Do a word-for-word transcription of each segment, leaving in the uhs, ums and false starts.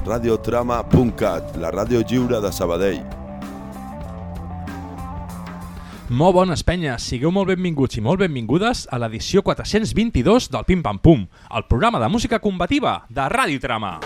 radiotrama punt cat, la ràdio lliure de Sabadell. Molt bones, penyes. Sigueu molt benvinguts i molt benvingudes a l'edició quatre-cents vint-i-dos del Pim Pam Pum, el programa de música combativa de Radiotrama.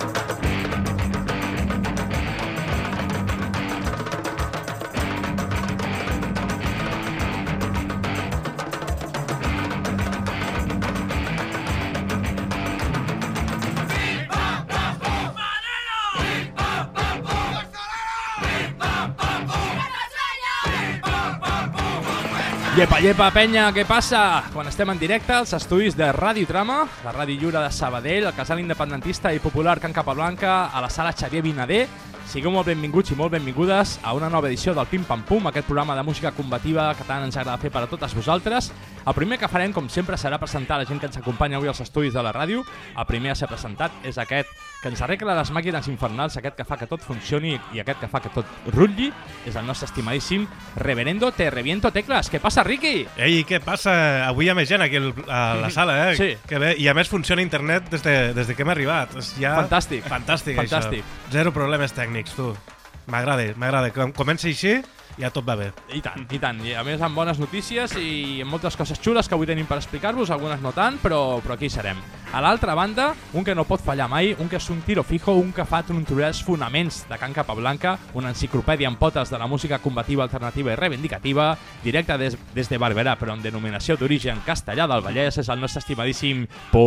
Llepa, llepa, penya, què passa? Quan estem en directe als estudis de Radiotrama, la ràdio lliure de Sabadell, el casal independentista i popular Can Capablanca, a la sala Xavier Vinader, sigueu molt benvinguts i molt benvingudes a una nova edició del Pim Pam Pum, aquest programa de música combativa que tant ens agrada fer per a totes vosaltres. El primer que farem, com sempre, serà presentar la gent que ens acompanya avui als estudis de la ràdio. El primer a ser presentat és aquest que ens arregla les màquines infernals, aquest que fa que tot funcioni i aquest que fa que tot rutlli, és el nostre estimadíssim Reverendo Te Reviento Tecles. Què passa, Riqui? Ei, què passa? Avui hi ha més gent aquí a la sala, eh? Sí. Que bé. I a més funciona internet des de, des de que hem arribat. És ja... Fantàstic. Fantàstic, Fantàstic. això. Zero problemes tècnics, tu. M'agrada, m'agrada. Com comença així, ja tot va bé. I tant, i tant. I a més amb bones notícies i amb moltes coses xules que avui tenim per explicar-vos, algunes no tant, però, però aquí serem. A l'altra banda, un que no pot fallar mai, un que és un tiro fijo, un que fa trontolar els fonaments de Can Capablanca, una enciclopèdia en potes de la música combativa, alternativa i reivindicativa, directa des, des de Barberà, però en denominació d'origen castellà del Vallès, és el nostre estimadíssim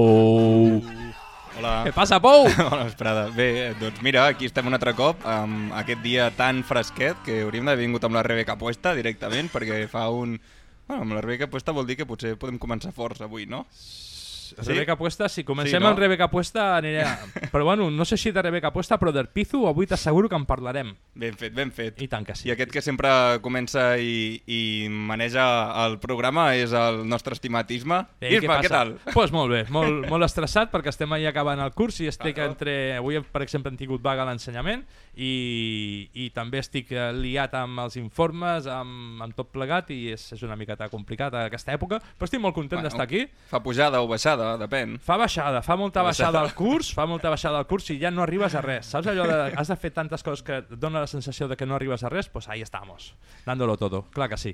Pou. Hola. Què passa, Pou? Bona vesprada. Bé, doncs mira, aquí estem un altre cop amb aquest dia tan fresquet que hauríem d'haver vingut amb la Rebeca Puesta directament, perquè fa un... Bueno, amb la Rebeca Puesta vol dir que potser podem començar forts avui, no? Sí? Rebeca Puesta, si comencem sí, no? amb Rebeca Puesta aniré... Però bueno, no sé si de Rebeca Puesta, però del Pizu avui t'asseguro que en parlarem. Ben fet, ben fet. I tant que sí. I aquest que sempre comença i, i maneja el programa és el nostre estimat Isma. Ei, Isma, què, què tal? Doncs pues molt bé, molt, molt estressat perquè estem ahir acabant el curs i estic Ah, no? entre... Avui, per exemple, hem tingut vaga a l'ensenyament i, i també estic liat amb els informes, amb, amb tot plegat i és, és una miqueta complicat a aquesta època, però estic molt content Bueno, d'estar aquí. Fa pujada o baixada, depèn. Fa baixada, fa molta Baixada. baixada al curs, fa molta baixada al curs i ja no arribes a res. Saps allò de has de fer tantes coses que et dona la sensació de que no arribes a res? Pues ahí estamos, dándolo todo, clar que sí.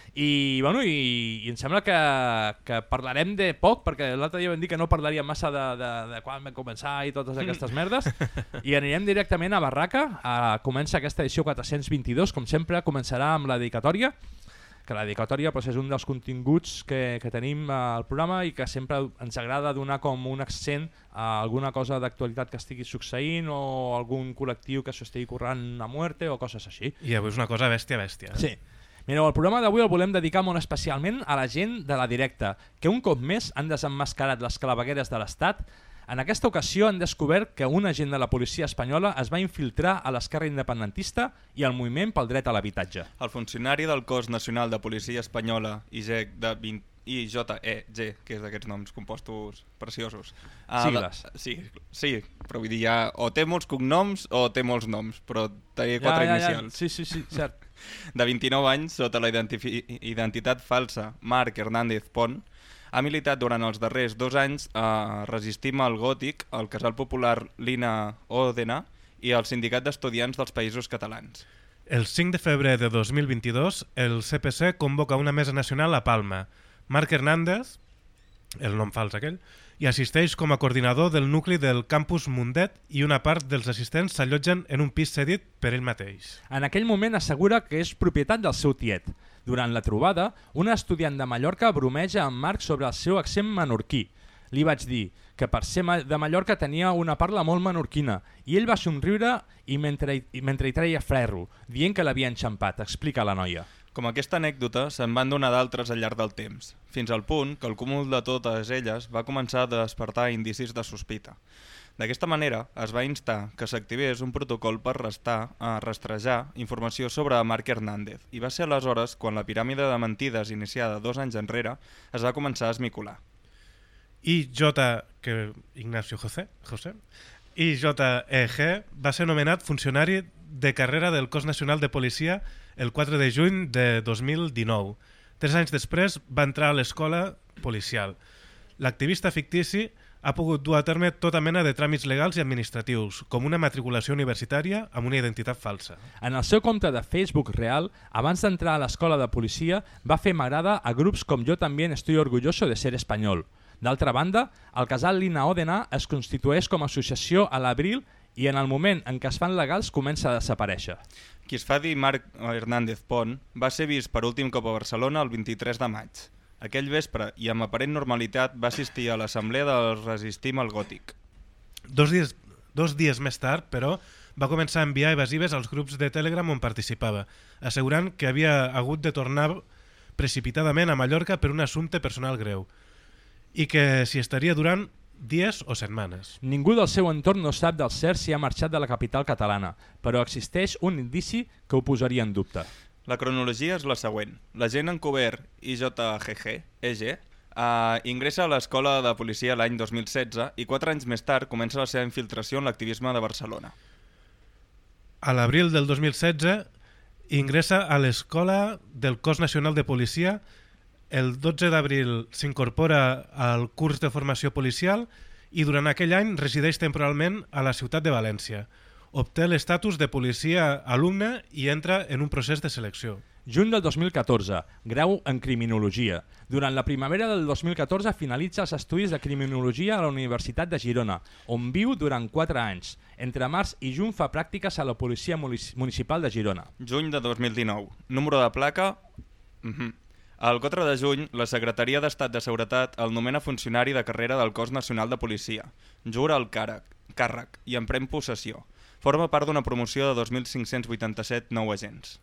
I, bueno, i, i em sembla que, que parlarem de poc, perquè l'altre dia vam dir que no parlaríem massa de, de, de quan vam començar i totes aquestes merdes, i anirem directament a Barraca. A, comença aquesta edició quatre-cents vint-i-dos, com sempre començarà amb la dedicatòria, que la dedicatòria doncs, és un dels continguts que, que tenim al programa i que sempre ens agrada donar com un accent a alguna cosa d'actualitat que estigui succeint o algun col·lectiu que s'estigui currant a muerte o coses així. I avui és una cosa bèstia, bèstia. Eh? Sí. Mireu, el programa d'avui el volem dedicar molt especialment a la gent de la directa, que un cop més han desemmascarat les clavegueres de l'Estat. En aquesta ocasió han descobert que un agent de la policia espanyola es va infiltrar a l'esquerra independentista i al moviment pel dret a l'habitatge. El funcionari del Cos Nacional de Policia Espanyola i G E G de vint i J E G, que és d'aquests noms compostos preciosos. Ah, Sigles. La, sí, sí, però vull dir, ja, o té molts cognoms o té molts noms, però té quatre ja, ja, inicials. Ja. Sí, sí, sí, cert. De vint-i-nou anys, sota la identitat falsa Marc Hernández Pont, ha militat durant els darrers dos anys a Resistim al Gòtic, el Casal Popular Lina Òdena i el Sindicat d'Estudiants dels Països Catalans. El cinc de febrer de dos mil vint-i-dos, el C P C convoca una mesa nacional a Palma. Marc Hernández, el nom fals aquell, i assisteix com a coordinador del nucli del campus Mundet i una part dels assistents s'allotgen en un pis cedit per ell mateix. En aquell moment assegura que és propietat del seu tiet. Durant la trobada, una estudiant de Mallorca bromeja amb Marc sobre el seu accent menorquí. Li vaig dir que per ser de Mallorca tenia una parla molt menorquina i ell va somriure i mentre, i mentre hi treia ferro, dient que l'havia enxampat, explica la noia. Com aquesta anècdota, se'n van donar d'altres al llarg del temps, fins al punt que el cúmul de totes elles va començar a despertar indicis de sospita. D'aquesta manera, es va instar que s'activés un protocol per restar, a rastrejar informació sobre Marc Hernández i va ser aleshores quan la piràmide de mentides iniciada dos anys enrere es va començar a esmicolar. I J, que Ignacio José, José, I J E G va ser nomenat funcionari de carrera del Cos Nacional de Policia el quatre de juny de dos mil dinou. Tres anys després va entrar a l'escola policial. L'activista fictici ha pogut dur a terme tota mena de tràmits legals i administratius, com una matriculació universitària amb una identitat falsa. En el seu compte de Facebook real, abans d'entrar a l'escola de policia, va fer m'agrada a grups com Jo també estoy orgulloso de ser espanyol. D'altra banda, el casal Lina Òdena es constitueix com a associació a l'abril i en el moment en què es fan legals comença a desaparèixer. Qui es fa dir Marc Hernández Pont va ser vist per últim cop a Barcelona el vint-i-tres de maig. Aquell vespre, i amb aparent normalitat, va assistir a l'assemblea del Resistim al Gòtic. Dos dies, dos dies més tard, però, va començar a enviar evasives als grups de Telegram on participava, assegurant que havia hagut de tornar precipitadament a Mallorca per un assumpte personal greu i que s'hi estaria durant dies o setmanes. Ningú del seu entorn no sap del cert si ha marxat de la capital catalana, però existeix un indici que ho posaria en dubte. La cronologia és la següent. L'agent encobert I J G G, E G, uh, ingressa a l'escola de policia l'any dos mil setze i quatre anys més tard comença la seva infiltració en l'activisme de Barcelona. A l'abril del dos mil setze ingressa a l'escola del Cos Nacional de Policia. El dotze d'abril s'incorpora al curs de formació policial i durant aquell any resideix temporalment a la ciutat de València. Obté l'estatus de policia alumne i entra en un procés de selecció. Juny del dos mil catorze, grau en Criminologia. Durant la primavera del dos mil catorze finalitza els estudis de Criminologia a la Universitat de Girona, on viu durant quatre anys. Entre març i juny fa pràctiques a la Policia Municipal de Girona. Juny de dos mil dinou. Número de placa... Uh-huh. El quatre de juny, la Secretaria d'Estat de Seguretat el nomena funcionari de carrera del Cos Nacional de Policia. Jura el càrrec, càrrec i en pren possessió. Forma part d'una promoció de dos mil cinc-cents vuitanta-set nou agents.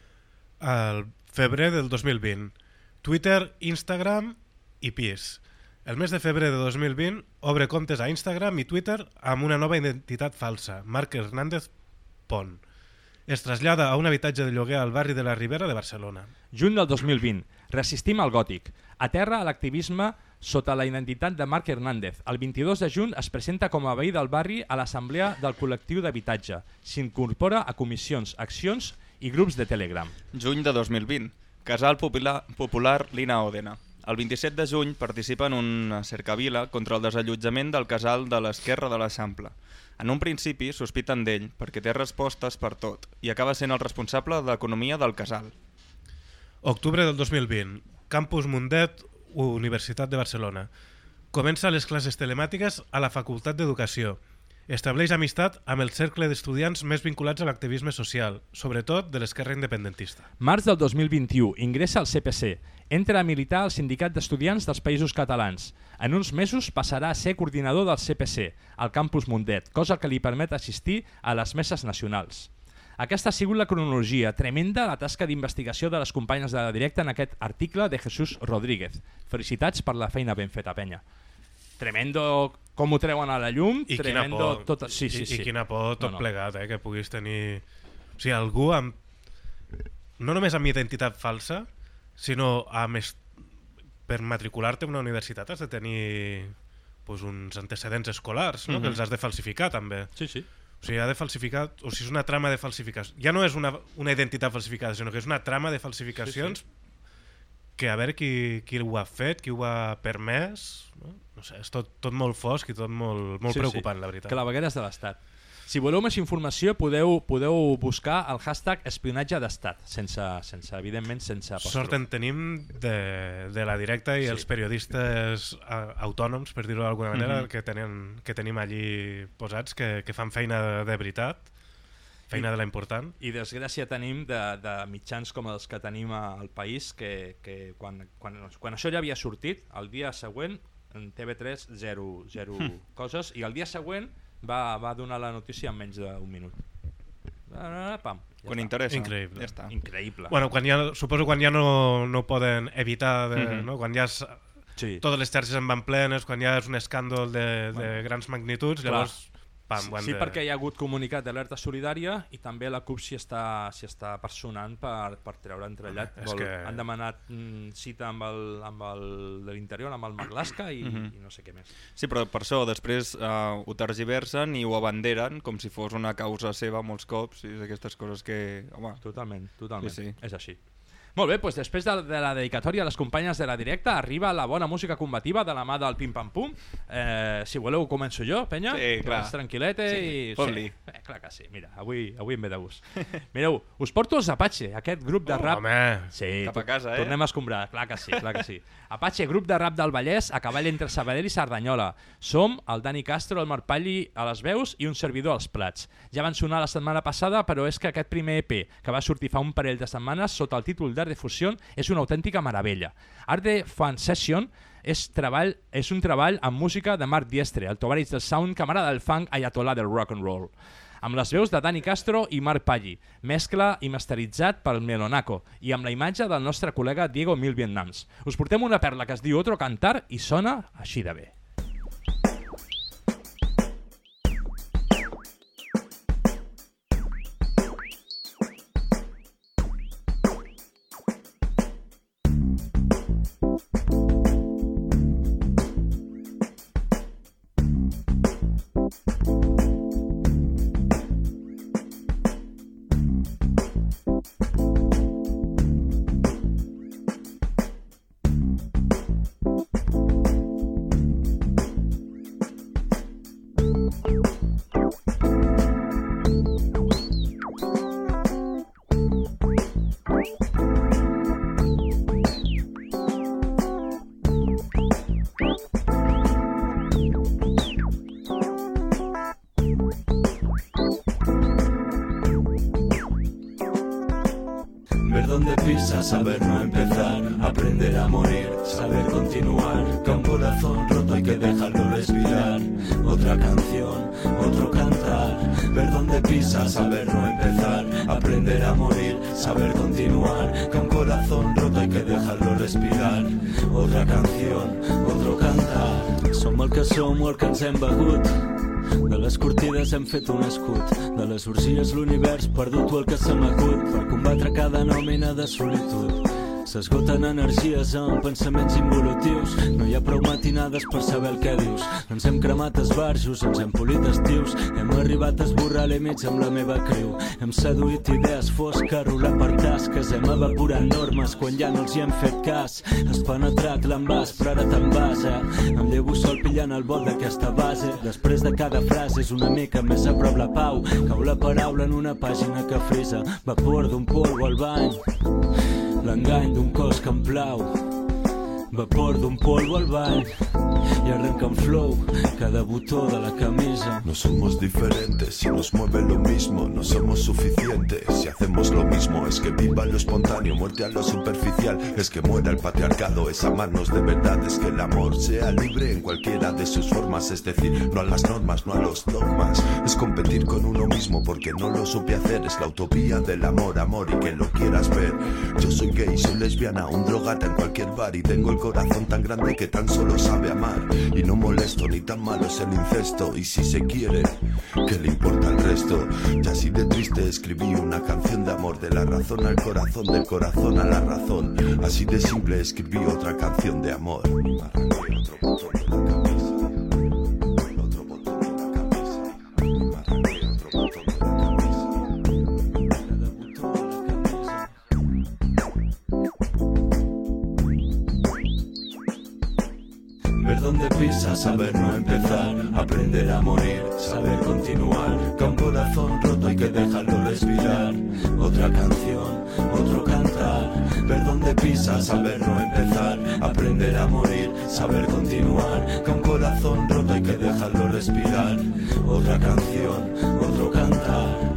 Al febrer del dos mil vint, Twitter, Instagram i P I S. El mes de febrer de dos mil vint obre comptes a Instagram i Twitter amb una nova identitat falsa, Marc Hernández Pont. Es trasllada a un habitatge de lloguer al barri de la Ribera de Barcelona. Juny del dos mil vint. Resistim al gòtic. Aterra a l'activisme sota la identitat de Marc Hernández. El vint-i-dos de juny es presenta com a veí del barri a l'assemblea del col·lectiu d'habitatge. S'incorpora a comissions, accions i grups de Telegram. Juny de dos mil vint. Casal Popular, Popular Lina Òdena. El vint-i-set de juny participa en una cercavila contra el desallotjament del casal de l'Esquerra de l'Eixample. En un principi sospiten d'ell perquè té respostes per tot i acaba sent el responsable de l'economia del casal. Octubre del dos mil vint. Campus Mundet, Universitat de Barcelona. Comença les classes telemàtiques a la Facultat d'Educació. Estableix amistat amb el cercle d'estudiants més vinculats a l'activisme social, sobretot de l'esquerra independentista. Març del dos mil vint-i-u. Ingressa al C P C. Entra a militar al Sindicat d'Estudiants dels Països Catalans. En uns mesos passarà a ser coordinador del C P C, al campus Mundet, cosa que li permet assistir a les meses nacionals. Aquesta ha sigut la cronologia tremenda, la tasca d'investigació de les companyes de la Directa en aquest article de Jesús Rodríguez. Felicitats per la feina ben feta, penya. Tremendo com ho treuen a la llum, I tremendo quina por, tot... Sí, sí, i, sí. i quina por tot no, no. plegat, eh, que puguis tenir... O sigui, algú amb... No només amb identitat falsa, sinó amb... Est... Per matricular-te a una universitat has de tenir pues, uns antecedents escolars, no? Mm-hmm. Que els has de falsificar també. Sí, sí. O sigui, ha de falsificar... O sigui, és una trama de falsificació. Ja no és una, una identitat falsificada, sinó que és una trama de falsificacions sí, sí. que a veure qui, qui ho ha fet, qui ho ha permès... No, no sé, és tot, tot molt fosc i tot molt, molt sí, preocupant, sí. la veritat. Que la veguera és de l'Estat. Si voleu més informació podeu, podeu buscar el hashtag espionatge d'Estat, sense, sense, evidentment sense apòstrof. Sort en tenim de, de la Directa i sí. els periodistes a, autònoms, per dir-ho d'alguna manera, mm-hmm. que, tenen, que tenim allí posats, que, que fan feina de, de veritat, feina I, de la important. I desgràcia tenim de, de mitjans com els que tenim al país, que, que quan, quan, quan això ja havia sortit, el dia següent, en T V tres, zero, zero mm. coses, i el dia següent va, va donar la notícia en menys d'un minut. Pam, ja quan està. interessa. Increïble. Ja està. Increïble. Bueno, quan ja, suposo quan ja no, no poden evitar, de, mm-hmm. no? Quan ja és, sí. totes les xarxes en van plenes, quan ja és un escàndol de, de bueno. grans magnituds, Clar. llavors... Pam, sí, ho han sí de... perquè hi ha hagut comunicat d'alerta solidària i també la CUP s'hi està, s'hi està personant per, per treure entrellat. És Vol, que... Han demanat mm, cita amb el, amb el de l'interior, amb el Marlaska i, mm-hmm. i no sé què més. Sí, però per això després uh, ho tergiversen i ho abanderen com si fos una causa seva molts cops i és aquestes coses que... Home, Totalment, totalment. Sí, sí. És així. Molt bé, doncs després de, de la dedicatòria a les companyes de la directa arriba la bona música combativa de la mà del Pim Pam Pum. Eh, si voleu començo jo, penya. Sí, clar. Vas tranquil·lete sí, i... fot-li. Sí, eh, clar que sí, mira, avui, avui em ve de gust. Mireu, us porto els Apache, aquest grup de Oh, rap... home. Sí, Cap a casa, eh? Tornem a escombrar, clar que sí, clar que sí. Apache, grup de rap del Vallès, a cavall entre Sabadell i Cerdanyola. Som el Dani Castro, el Marc Palli a les veus i un servidor als plats. Ja van sonar la setmana passada, però és que aquest primer E P, que va sortir fa un parell de setmanes sota el títol d'Art de Fusió, és una autèntica meravella. Art de Fan Session és, treball, és un treball amb música de Marc Diestre, el tovarich del sound, camarada del funk, ayatollah del rock and roll. Amb les veus de Dani Castro i Marc Palli, mescla i masteritzat pel Melonaco, i amb la imatge del nostre col·lega Diego Mil Vietnams. Us portem una perla que es diu Otro Cantar i sona així de bé. Saber no empezar, aprender a morir, saber continuar, que un corazón roto hay que dejarlo respirar. Otra canción, otro cantar, ver dónde pisas, saber no empezar, aprender a morir, saber continuar, que un corazón roto hay que dejarlo respirar. Otra canción, otro cantar. Som el que som o el que ens hem begut. De les cortides hem fet un escut, de les orgies l'univers perdut o el que se m'acut per combatre cada nòmina de solitud. S'esgoten energies amb pensaments involutius, no hi ha prou matinades per saber el que dius. Ens hem cremat esbarjos, ens hem polit estius, hem arribat a esborrar límits amb la meva criu. Hem seduït idees fosques, rolar per tasques, hem evaporat normes quan ja no els hi hem fet cas. Has penetrat l'envàs, però ara te'n vas, eh? Em llevo sol pillant el vol d'aquesta base. Després de cada frase és una mica més a prop la pau. Cau la paraula en una pàgina que frisa, vapor d'un polvo al bany, l'engany d'un cos que em plau, vapor d'un polvo al bany y arranca en flow cada botó de la camisa. No somos diferentes, si nos mueve lo mismo, no somos suficientes. Si hacemos lo mismo, es que viva lo espontáneo, muerte a lo superficial, es que muera el patriarcado, es amarnos de verdad, es que el amor sea libre en cualquiera de sus formas, es decir, no a las normas, no a los dogmas, es competir con uno mismo porque no lo supe hacer, es la utopía del amor, amor y que lo quieras ver. Yo soy gay, soy lesbiana, un drogata en cualquier bar y tengo el corazón tan grande que tan solo sabe amar. Y no molesto, ni tan malo es el incesto. Y si se quiere, ¿qué le importa el resto? Ya así de triste escribí una canción de amor, de la razón al corazón, del corazón a la razón. Así de simple escribí otra canción de amor. Me arranqué otro botón de la camisa, otro botón de la camisa, me arranqué otro botón de la camisa, cada botón de la camisa. Ver dónde pisas, saber no empezar, aprender a morir, saber continuar, que un corazón roto hay que dejarlo respirar. Otra canción, otro cantar, ver dónde pisas, saber no empezar, aprender a morir, saber continuar, que un corazón roto hay que dejarlo respirar. Otra canción, otro cantar.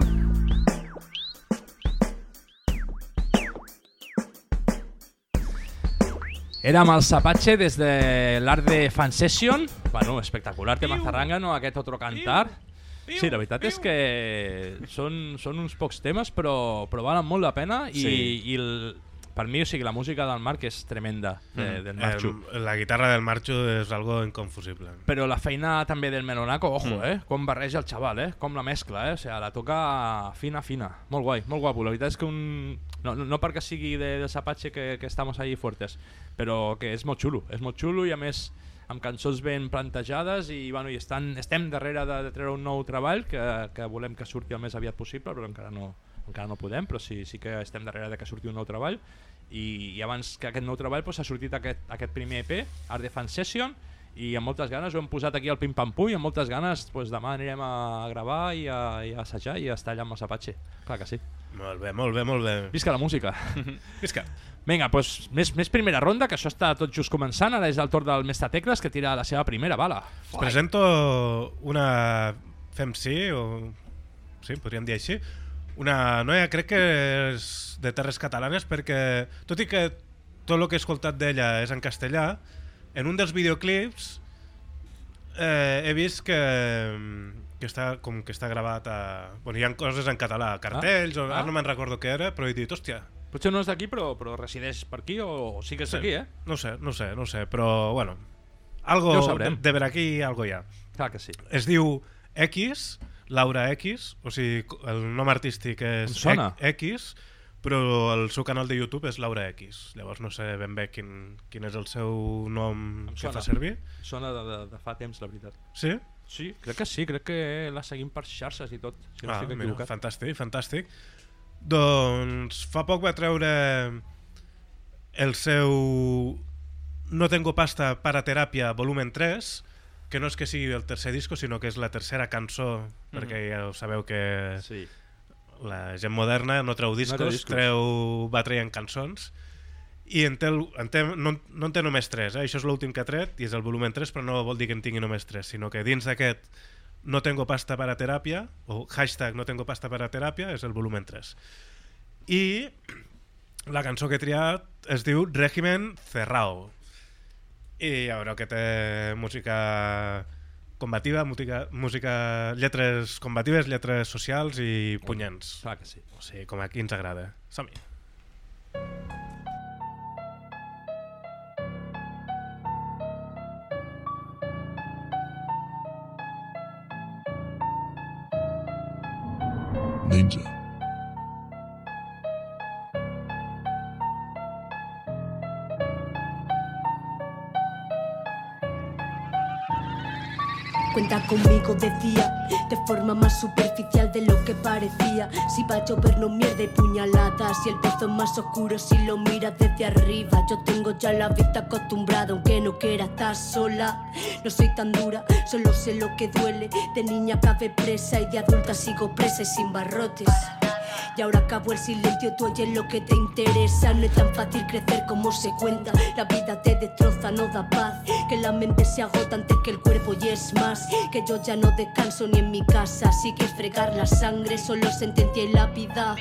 Érem els Apache des de l'Art de Fan Session. Bueno, espectacular tema zarranga, no? Aquest otro cantar. Sí, la veritat és que són, són uns pocs temes, però, però valen molt la pena i, Sí. i el, per mi, o sigui, la música del Marc és tremenda, de, Mm. del Marxo. El, la guitarra del Marxo és algo inconfusible. Però la feina també del Melonaco, ojo, Mm. eh? Com barreja el xaval, eh? Com la mescla, eh? O sigui, la toca fina, fina. Molt guai, molt guapo. La veritat és que un... No, no, no perquè sigui de, dels Apache que, que estamos ahí fuertes, però que és molt xulo. És molt xulo i a més amb cançons ben plantejades i, bueno, i estan, estem darrere de, de treure un nou treball que, que volem que surti el més aviat possible, però encara no, encara no podem, però sí, sí que estem darrere de que surti un nou treball i, i abans que aquest nou treball pues, ha sortit aquest, aquest primer E P, Art Defense Session, i amb moltes ganes ho hem posat aquí al Pim Pam Pum i amb moltes ganes pues, demà anirem a gravar i a, i a assajar i a estar allà amb el Apache. Clar que sí. Molt bé, molt bé, molt bé. Visca la música. Visca. Vinga, doncs més, més primera ronda, que això està tot just començant. Ara és el torn del Mestre Tecles, que tira la seva primera bala. Us presento una... Fem sí, o... Sí, podríem dir així. Una noia, crec que és de terres catalanes, perquè tot i que tot el que he escoltat d'ella és en castellà, en un dels videoclips eh, he vist que, que, està, com que està gravat a... Bueno, hi ha coses en català, cartells, ah. o, ara no me'n recordo què era, però he dit, hòstia... Potser no és d'aquí, però, però resideix per aquí, o, o sí que és d'aquí, sí, eh? No sé, no sé, no sé, però, bueno... Algo ja ho sabrem. De, de ver aquí, algo hi ha. Clar que sí. Es diu X, Laura X, o sigui, el nom artístic és X, però el seu canal de YouTube és Laura X. Llavors no sé ben bé quin, quin és el seu nom que fa servir. Sona de, de, de fa temps, la veritat. Sí? Sí, crec que sí, crec que la seguim per xarxes i tot, si no ah, estic mira, equivocat. Fantàstic, fantàstic. Doncs fa poc va treure el seu No tengo pasta para teràpia volumen tres, que no és que sigui el tercer disco, sinó que és la tercera cançó, mm-hmm. perquè ja ho sabeu que sí. La gent moderna no treu discos, no treu, discos. treu va traient cançons, i en té, en té, no, no en té només tres, eh? Això és l'últim que ha tret i és el volumen tres, però no vol dir que en tingui només tres, sinó que dins d'aquest No tengo pasta para teràpia, o hashtag No tengo pasta para teràpia, és el volumen tres. I la cançó que he triat es diu Régimen Cerrao, i ja veureu que té música combativa, música, música, lletres combatives, lletres socials i punyents. Clar que sí. O sigui, com aquí ens agrada. Som-hi. Ninja. Cuenta conmigo, decía, de forma más superficial de lo que parecía. Si va a llover no mierda y puñaladas, y el pozo es más oscuro si lo miras desde arriba. Yo tengo ya la vista acostumbrada, aunque no quiera estar sola. No soy tan dura, solo sé lo que duele. De niña acabé presa y de adulta sigo presa y sin barrotes. Y ahora acabo el silencio, tú oyes lo que te interesa. No es tan fácil crecer como se cuenta. La vida te destroza, no da paz. Que la mente se agota antes que el cuerpo y es más. Que yo ya no descanso ni en mi casa. Así que fregar la sangre, solo sentencia y lápida.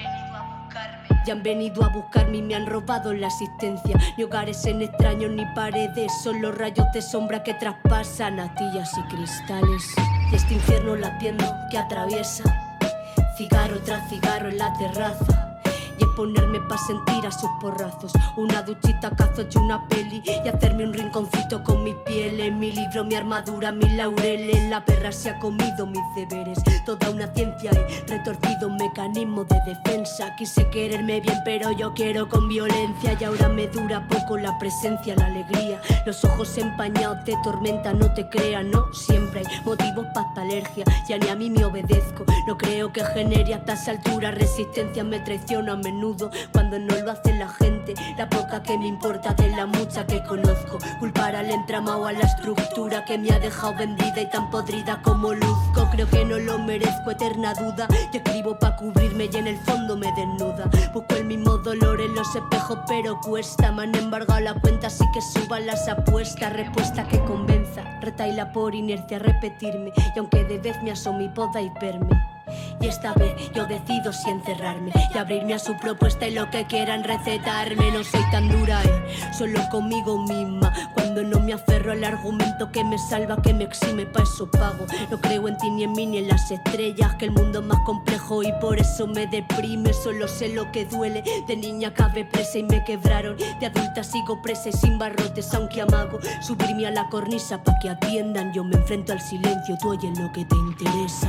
Ya han venido a buscarme y me han robado la asistencia. Ni hogares en extraños ni paredes, solo rayos de sombra que traspasan astillas y cristales. Y este infierno latiendo que atraviesa cigarro tras cigarro en la terraza. Y es ponerme pa' sentir a sus porrazos. Una duchita, cazo y una peli. Y hacerme un rinconcito con mi piel. En mi libro, mi armadura, mis laureles. La perra se ha comido mis deberes. Toda una ciencia y retorcido mecanismo de defensa. Quise quererme bien pero yo quiero con violencia. Y ahora me dura poco la presencia, la alegría. Los ojos empañados de tormenta, no te creas, no. Siempre hay motivos pa' esta alergia. Ya ni a mí me obedezco. No creo que genere a estas alturas resistencia. Me traiciona a menudo cuando no lo hace la gente. La poca que me importa de la mucha que conozco. Culpar al entramado, a la estructura que me ha dejado vendida y tan podrida como luzco. Creo que no lo merezco, eterna duda. Yo escribo pa' cubrirme y en el fondo me desnuda. Busco el mismo dolor en los espejos pero cuesta. Me han embargado la cuenta así que suban las apuestas. Respuesta que convenza, retaila por inercia repetirme. Y aunque de vez me asome y podáis verme. Y esta vez yo decido si encerrarme y abrirme a su propuesta y lo que quieran recetarme. No soy tan dura, eh, solo conmigo misma. Cuando no me aferro al argumento que me salva, que me exime, pa' eso pago. No creo en ti ni en mí ni en las estrellas, que el mundo es más complejo y por eso me deprime. Solo sé lo que duele, de niña acabé presa y me quebraron. De adulta sigo presa y sin barrotes, aunque amago subirme a la cornisa pa' que atiendan. Yo me enfrento al silencio, tú oyes lo que te interesa.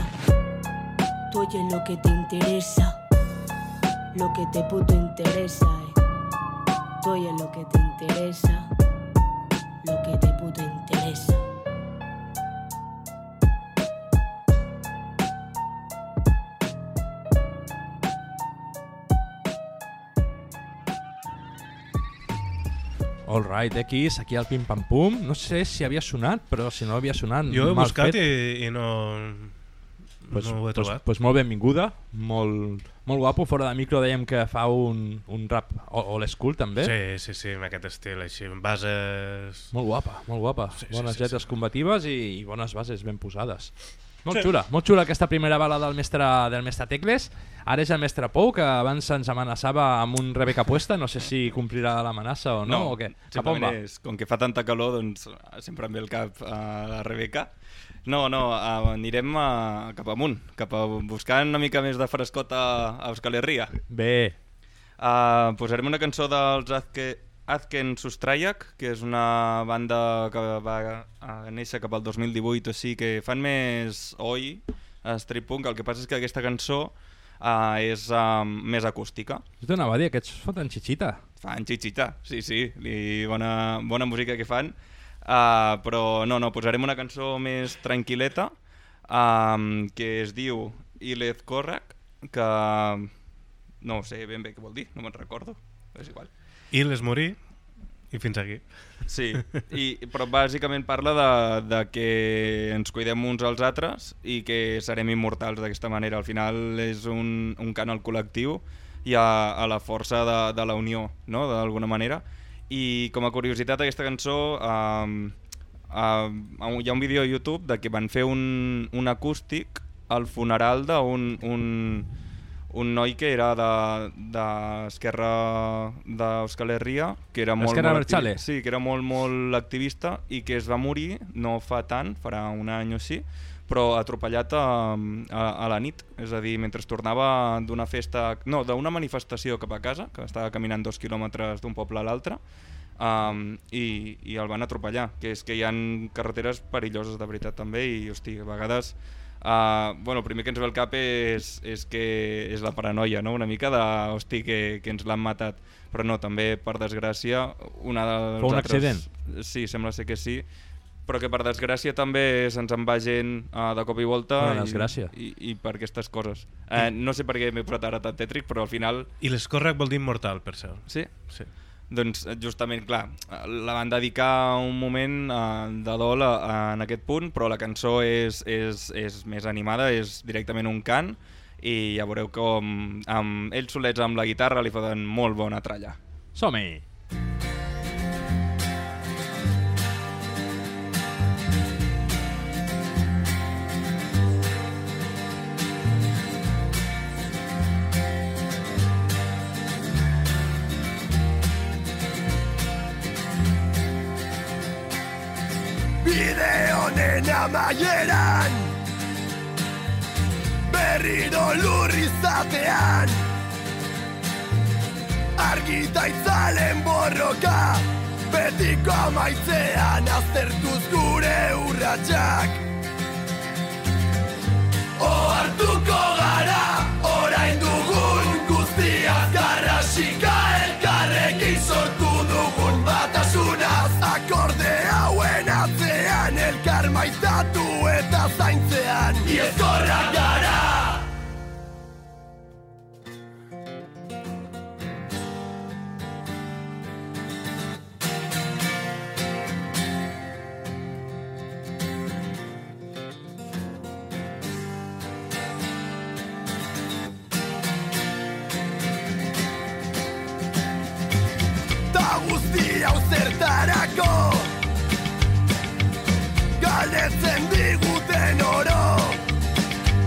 Tú oyes lo que te interesa, lo que te puto interesa, eh. Tú oyes lo que te interesa, lo que te puto interesa. All Right, X, aquí al Pim Pam Pum. No sé si havia sonat, però si no havia sonat, Jo he mal buscat fet. i, i no, Pues, no ho he pues, trobat. pues molt benvinguda, molt, molt guapo. Fora de micro dèiem que fa un, un rap old school també. Sí, sí, sí, amb aquest estil així, amb bases... Molt guapa, molt guapa. Sí, sí, bones sí, lletres sí. combatives i, i bones bases ben posades. Molt Sí. xula, molt xula aquesta primera bala del mestre, del mestre Tecles. Ara és el mestre Pou, que abans ens amenaçava amb un Rebeca Puesta. No sé si complirà l'amenaça o no, o què. Cap on va? simplement és, com que fa tanta calor, doncs sempre em ve el cap a la Rebeca. No, no, uh, anirem uh, cap amunt, cap a buscar una mica més de frescot a, a Euskal Herria. Bé, Uh, posarem una cançó dels Azke, Azken Sustraiak, que és una banda que va uh, néixer cap al dos mil divuit o així, que fan més oi, street punk. El que passa és que aquesta cançó uh, és uh, més acústica. jo t'anava a dir, aquests foten xixita. Fan xixita, sí, sí, i bona, bona música que fan. Uh, però no, no, posarem una cançó més tranquil·leta, um, que es diu Ilez Korrak, que no sé ben bé què vol dir, no me'n recordo, és igual. I les morir, i fins aquí. Sí, i, però bàsicament parla de, de que ens cuidem uns als altres i que serem immortals d'aquesta manera. Al final és un, un cant al col·lectiu i a, a la força de, de la unió, no?, d'alguna manera. I com a curiositat, aquesta cançó, um, uh, hi ha un vídeo a YouTube de que van fer un, un acústic al funeral d'un un, un noi que era d'Esquerra de, d'Euskal Herria, que era molt, Esquerra molt activi- Abertzale. sí, que era molt, molt activista i que es va morir no fa tant, farà un any o així, però atropellat a, a, a la nit, és a dir, mentre tornava d'una festa, no, d'una manifestació cap a casa, que estava caminant dos quilòmetres d'un poble a l'altre, um, i, i el van atropellar, que és que hi ha carreteres perilloses de veritat també, i hosti, a vegades uh, bueno, el primer que ens ve al cap és, és que és la paranoia, no?, una mica de, hosti, que, que ens l'han matat, però no, també, per desgràcia, una dels Fou un altres... accident? Sí, sembla ser que sí, però que per desgràcia també se'ns en va gent uh, de cop i volta Una i, desgràcia. i, i per aquestes coses. Eh, no sé per què m'he posat ara tan tètric, però al final... I l'escórrec vol dir immortal, per cert. Sí? Sí. Doncs justament, clar, la van dedicar un moment uh, de dol a, a, en aquest punt, però la cançó és, és, és més animada, és directament un cant, i ja veureu com amb ells solets amb la guitarra li foten molt bona tralla. Som-hi! Bide honen amaieran berriro lur izatean argita itzalen borroka betiko amaitzean aztertuz gure urratsak ohartuko gara orain dugun guztiaz garrasika elkarrekin sortu dugun batasunaz akorde hauen atzean elkar maitatu eta zaintzean iezkorrak gara. Guzti hau zertarako galdetzen diguten oro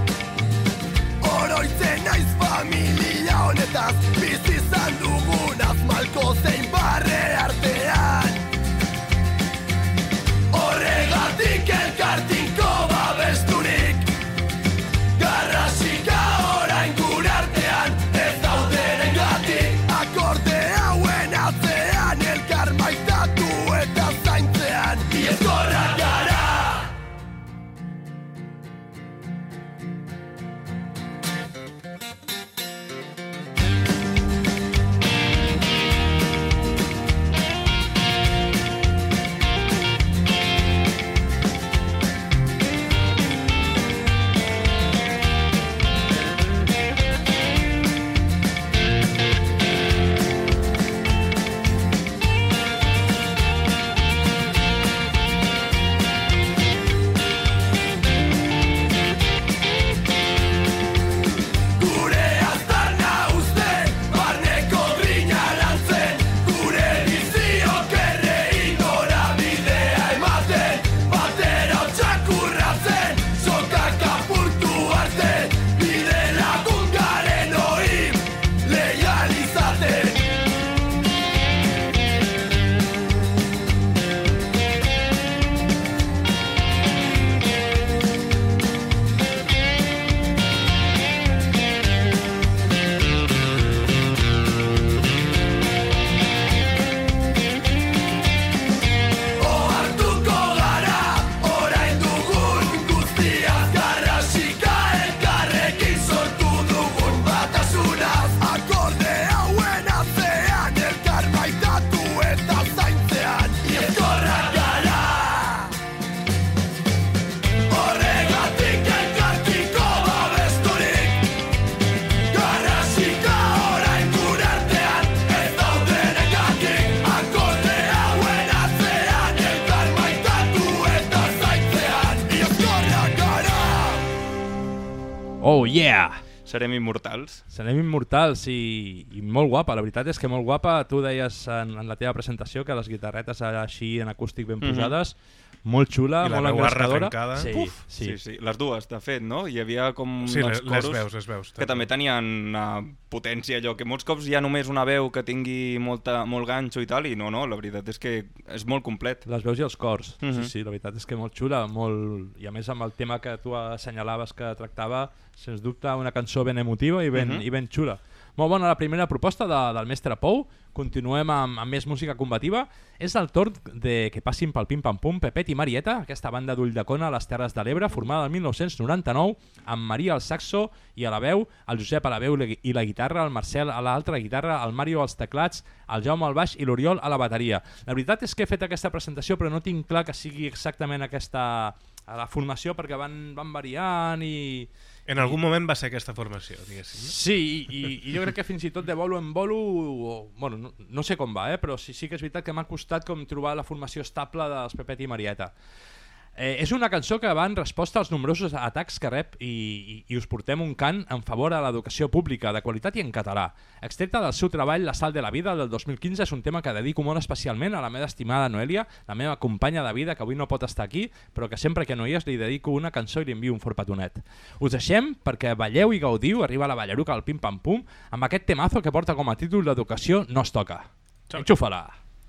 Oh yeah! Serem immortals. Serem immortals i, i molt guapa, la veritat és que molt guapa. Tu deies en, en la teva presentació que les guitarretes així en acústic ben posades, mm-hmm. molt xula, I la molt veu engrescadora. arrencada. Sí, Uf, sí. sí, sí. Les dues, de fet, no? Hi havia com Sí, uns les, coros les veus, les veus. que també tenien uh, potència, allò, que molts cops hi ha només una veu que tingui molta, molt ganxo i tal, i no, no, la veritat és que és molt complet. Les veus i els cors, Mhm. sí, sí, la veritat és que molt xula, molt... i a més amb el tema que tu assenyalaves que tractava, sens dubte una cançó ben emotiva i ben, Mhm. i ben xula. Molt bona la primera proposta de, del mestre Pou. Continuem amb, amb més música combativa. És el torn de que passin pel Pim Pam Pum Pepet i Marieta, aquesta banda d'Ulldecona a les Terres de l'Ebre, formada el mil nou-cents noranta-nou, amb Maria al saxo i a la veu, el Josep a la veu i la guitarra, el Marcel a l'altra guitarra, el Mario als teclats, el Jaume al baix i l'Oriol a la bateria. La veritat és que he fet aquesta presentació però no tinc clar que sigui exactament aquesta a la formació perquè van, van variant i... En algun moment va ser aquesta formació, diguéssim. No? Sí, i, i jo crec que fins i tot de bolo en bolo, o, bueno, no, no sé com va, eh, però sí, sí que és veritat que m'ha costat com trobar la formació estable dels Pepet i Marieta. Eh, és una cançó que va en resposta als nombrosos atacs que rep i, i, i us portem un cant en favor a l'educació pública de qualitat i en català. Extreta del seu treball La sal de la vida del dos mil quinze, és un tema que dedico molt especialment a la meva estimada Noelia, la meva companya de vida que avui no pot estar aquí, però que sempre que no hi és li dedico una cançó i li envio un fort petonet. Us deixem perquè balleu i gaudiu, arriba la ballaruca al Pim Pam Pum, amb aquest temazo que porta com a títol l'educació no es toca. Enxufa-la!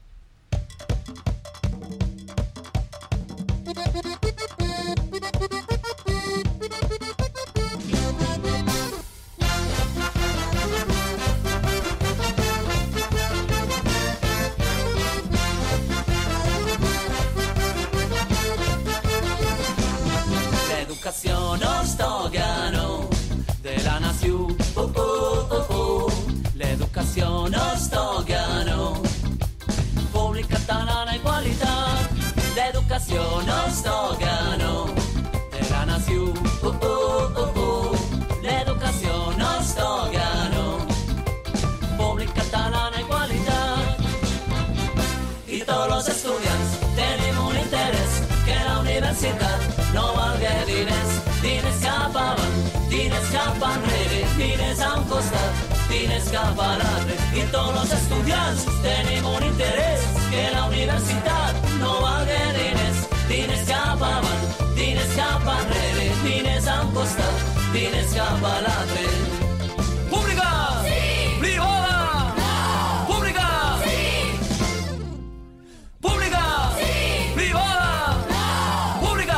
L'educació no es toca, no, de la nació, uh, uh, uh, uh. L'educació no es toca, no, pública catalana igualitat. L'educació no es toca, no, de la nació, uh, uh, uh, uh. L'educació no es toca, no, pública catalana igualitat. Y todos los estudiants tenemos un interés que la universitat no valga diners, diners cap avant, diners cap enrere, diners a un costat, diners cap a l'altre. I tots els estudiants tenim un interès que la universitat no valga diners, diners cap avant, diners cap enrere, diners a un costat, diners cap a l'altre. Pública! Sí! Privada! No! Pública! Sí! Pública! Sí! Privada! No! Pública!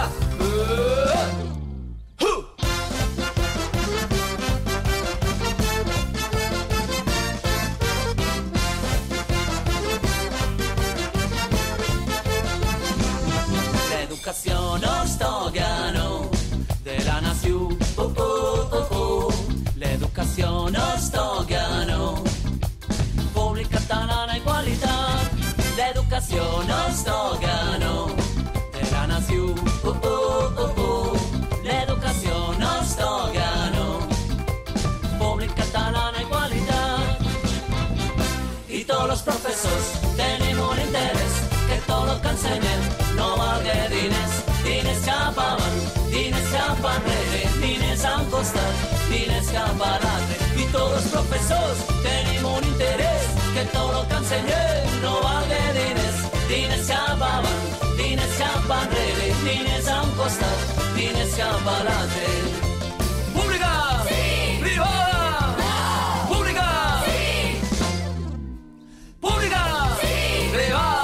L'educació no es toca, no, de la nació, uh, uh, uh, uh. L'educació no es toca, no, pública catalana igualitat. L'educació no es toca, no, de la nació, uh, uh, uh, uh. L'educació no es toca, no, pública catalana igualitat. Y todos los profesores tenemos un interés que todo lo que enseñen no valga diners, diners cap avant, diners cap enrere, diners a un costat, diners cap a l'altre. I tots els professors tenim un interès que tot el que ensenyem no valga diners, diners cap avant, diners cap enrere, diners a un costat, diners cap a l'altre. Pública! Sí! Privada! No! Pública! Sí! Pública! Sí! Privada!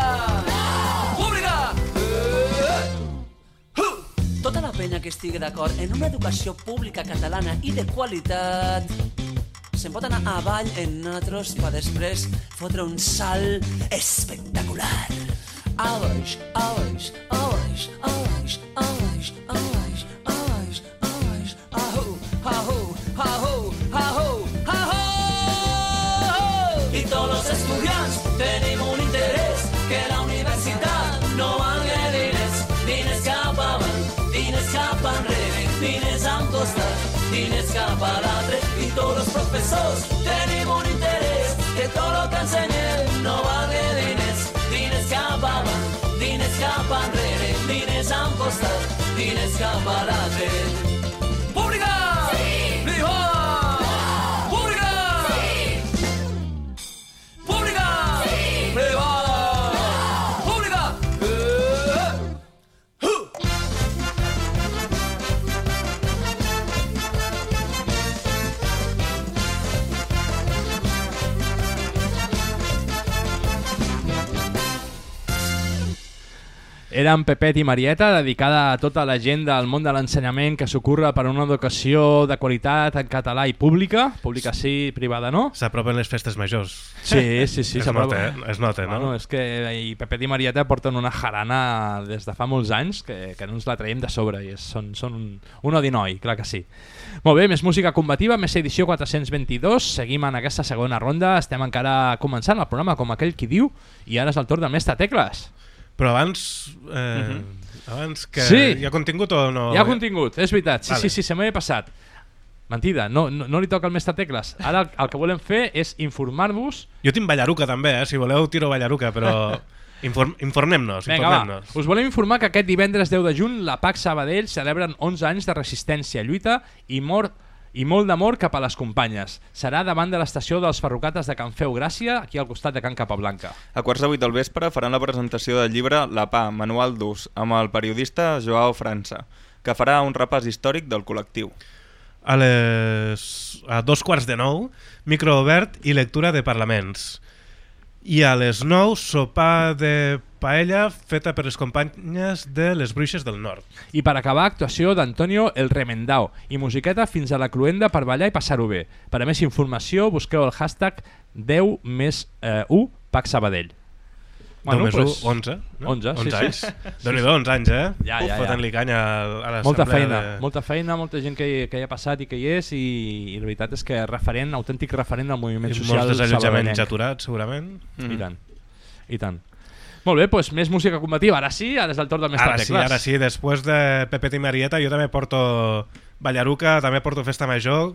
Tota la penya que estigui d'acord en una educació pública catalana i de qualitat se'n pot anar avall en nosaltres per després fotre un salt espectacular. A baix, a baix, a baix, a baix, a baix, a baix, a baix, a baix, ahu, ahu, ahu, ahu, ahu. I tots els estudiants tenim un interès que la universitat no valga diners, diners cap avant, diners cap enrere, diners a un costat, diners cap a l'altre. I tots els professors tenim un interès que tot el que ensenyem no valga diners, diners cap avant, diners cap enrere, diners a un costat, diners cap a l'altre. Pública! Sí! Era en Pepet i Marieta, dedicada a tota la gent del món de l'ensenyament que s'ocorre per una educació de qualitat en català i pública, pública sí, privada no. S'apropen les festes majors. Sí, sí, sí. Es nota, eh? Es nota, no? Bueno, és que i Pepet i Marieta porten una jarana des de fa molts anys que, que no ens la traiem de sobre i és, són, són un, un odinoi, clar que sí. Molt bé, més música combativa, més edició quatre-cents vint-i-dos, seguim en aquesta segona ronda, estem encara començant el programa com aquell qui diu i ara és el torn del mestre Tecles. Però abans, eh, uh-huh. abans que sí. hi ha contingut o no? Hi ha contingut, és veritat, sí, vale. sí, sí, se m'havia passat. Mentida, no, no, no li toca al mestre Tecles. Ara el, el que volem fer és informar-vos... Jo tinc ballaruca també, eh? Si voleu tiro ballaruca, però inform, informem-nos. Vinga, informem-nos. va, us volem informar que aquest divendres deu de juny la P A C Sabadell celebren onze anys de resistència, lluita i mort i molt d'amor cap a les companyes. Serà davant de l'estació dels Ferrocates de Can Feu Gràcia, aquí al costat de Can Capablanca. A quarts de vuit del vespre faran la presentació del llibre La P A, Manual d'ús, amb el periodista Joao França, que farà un repàs històric del col·lectiu. A, les, a dos quarts de nou, micro obert i lectura de parlaments. I a les nou, sopar de paella feta per les companyes de les Bruixes del Nord. I per acabar, actuació d'Antonio El Remendao i musiqueta fins a la cluenda per ballar i passar-ho bé. Per a més informació, busqueu el hashtag deu més u P A C Sabadell. Bueno, deu més pues, u, onze. No? onze, sí, onze anys. sí. Déu-n'hi-do, onze anys, eh? Ja, ja, ja. Fotent-li canya a l'assemblea. Molta feina, de... molta feina, molta gent que hi, que hi ha passat i que hi és i, i la veritat és que referent, autèntic referent del moviment I social molts desallotjaments sabadellenc. aturats, segurament. Mm. I tant, i tant. Molt bé, doncs més música combativa. Ara sí, ara és el torn del mestre Tecles. Tecles. Ara sí, després de Pepet i Marieta jo també porto ballaruca, també porto festa major,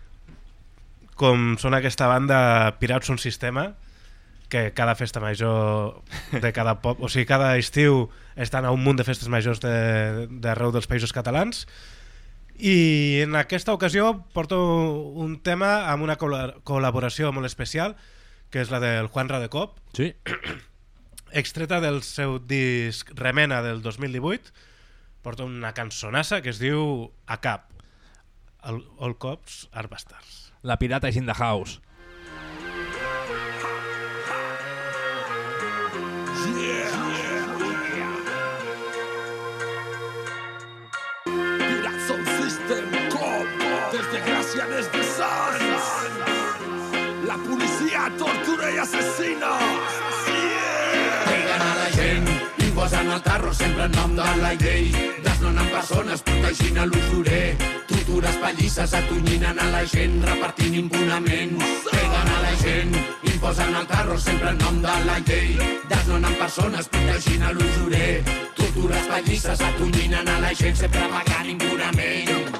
com són aquesta banda Pirates un Sistema, que cada festa major de cada pop, o sigui, cada estiu estan a un munt de festes majors d'arreu de, dels països catalans. I en aquesta ocasió porto un tema amb una col·laboració molt especial, que és la del Juan Radecop, sí. extreta del seu disc Remena del dos mil divuit. Porta una cançonassa que es diu A Cap, All Cops Are Bastards. La pirata is in the house. Desde Sants, la policia tortura i assassina. Yeah. Peguen a la gent, imposen el carro sempre en nom de la llei, desnonen persones protegint a l'usurer, tortures pallisses atonyinen a la gent repartint impunament. Peguen a la gent, imposen el carro sempre en nom de la llei, desnonen persones protegint a l'usurer, tortures pallisses atonyinen a la gent sempre pagant impunament.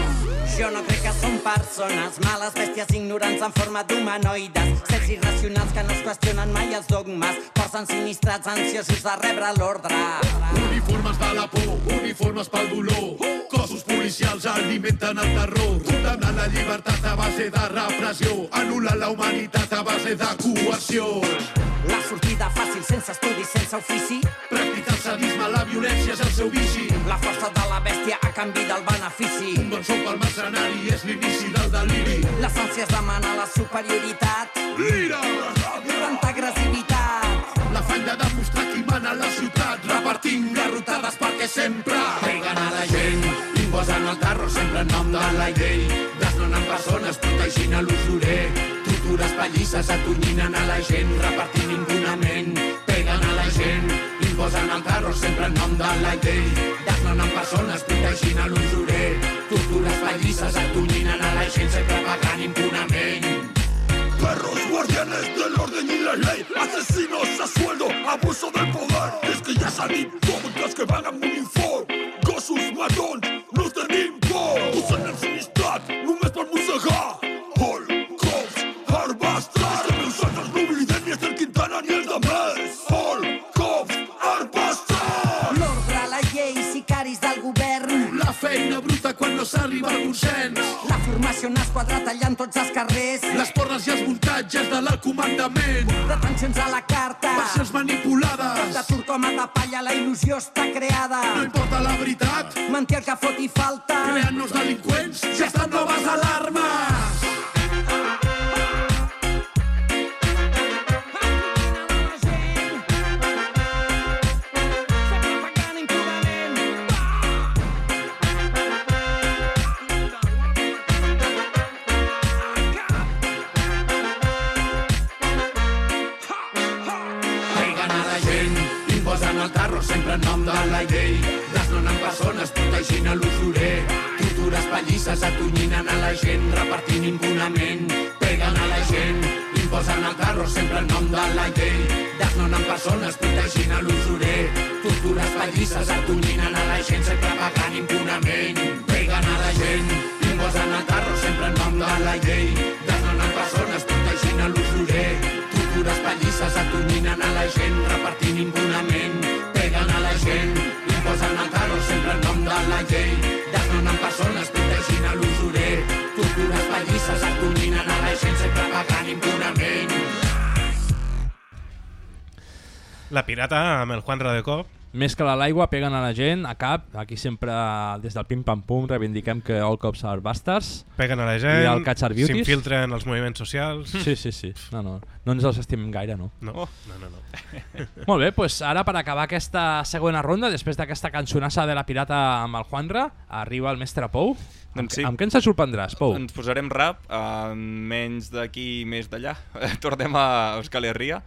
Jo no crec que són persones males, bèsties ignorants en forma d'humanoides, sets irracionals que no es qüestionen mai els dogmes, forts ensinistrats ansiosos de rebre l'ordre. Uniformes de la por, uniformes pel dolor, cossos policials alimenten el terror, condemnant la llibertat a base de repressió, anul·lant la humanitat a base de coerció. La sortida fàcil, sense estudis, sense ofici, practicar el sadisme, la violència és el seu vici, la força de la bèstia a canvi del benefici, un bon sol pel mercenari és l'inici del deliri, les ànsies demanen la superioritat, l'ira, tanta agressivitat, l'afany de demostrar qui mana a la ciutat, repartint garrotades perquè sempre peguen a la gent, imposen el terror sempre en nom de la llei, desnonen persones protegint a l'usurer, tortures pallisses atonyinen a la gent repartint impunament. Peguen a la gent, imposen el terror sempre en nom de la llei, desnonen persones protegint a l'usurer, tortures pallisses atonyinen a la gent sempre pagant impunament. Perros guardianes del orden y la ley, asesinos a sueldo, abuso del poder. Es que ja s'ha dit tots els que van amb uniform, gossos matons, no els tenim por. Us han ensinistrat només per mossegar. All cops are bastards. És que nosaltres no oblidem ni el Quintana ni els demés. All cops are bastards. L'ordre, la llei, sicaris del govern, la feina bruta quan no s'arriba al consens, la formació en esquadra tallant tots els carrers, les porres i els muntatges de la comandament, detencions a la carta, versions manipulades, de turcoma de palla la il·lusió està creada, no importa la veritat, mentir el que fot i falta, creant-nos delinqüents, ja estan noves alarmes. Sempre persones protegint a l'usurer. Tortures pallisses atonyinen a la gent, repartint impunament, peguen a la gent, imposen el carro sempre en nom de la llei, desnonen persones protegint a l'usurer. Tortures pallisses atonyinen a la gent, sempre pagant impunament, peguen a la gent, imposen el carro sempre en nom de la llei, desnonen persones protegint a l'usurer. Tortures pallisses atonyinen a la gent, repartint impunament, peguen a la gent, imposen el carro sempre en nom de la llei, desnonen persones protegint a l'usurer. Tortures pallisses atonyinen a la gent, sempre pagant impunament. La pirata amb el Juan Radecó. Més que a l'aigua, peguen a la gent, a cap. Aquí sempre, des del pim-pam-pum, reivindiquem que all cops are bastards. Peguen a la I el gent, Catch Our Beauties. s'infiltren els moviments socials. Sí, sí, sí. No, no, no ens els estimem gaire, no. No, Oh. no, no. no. Molt bé, doncs ara per acabar aquesta segona ronda, després d'aquesta cançonassa de la pirata amb el Juanra, arriba el mestre Pou. Doncs sí. Amb què ens sorprendràs, Pou? Ens posarem rap, uh, menys d'aquí, més d'allà. Tornem a Euskal Herria.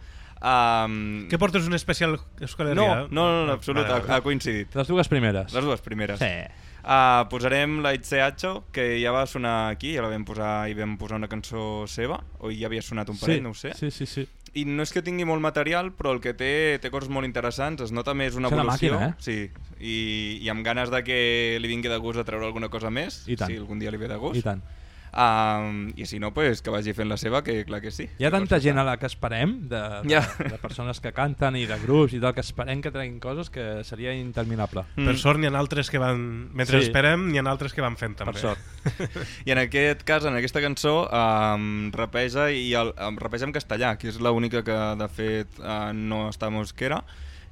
Um, Què portes un especial Euskal no, Herria? no, no, en absolut, Vale, vale. ha, ha coincidit. Les dues primeres. Les dues primeres. Sí. Uh, posarem la Itzeacho, que ja va sonar aquí, ja la vam posar i vam posar una cançó seva, o ja havia sonat un parell, Sí, no ho sé. sí, sí, sí. I no és que tingui molt material, però el que té té coses molt interessants, es nota més una És una evolució. màquina, eh? Sí, i, i amb ganes de que li vingui de gust de treure alguna cosa més, I tant. si algun dia li ve de gust. I tant. Um, I si no, pues, que vagi fent la seva, que clar que sí. Hi ha tanta gent a la que esperem, de, de, Ja. de persones que canten i de grups i tal, que esperem que treguin coses que seria interminable. Per sort n'hi ha altres que van... Mentre Sí. esperem, n'hi ha altres que van fent també. Per sort. I en aquest cas, en aquesta cançó, um, rapeja, i el, um, rapeja en castellà, que és l'única que de fet uh, no està a mosquera,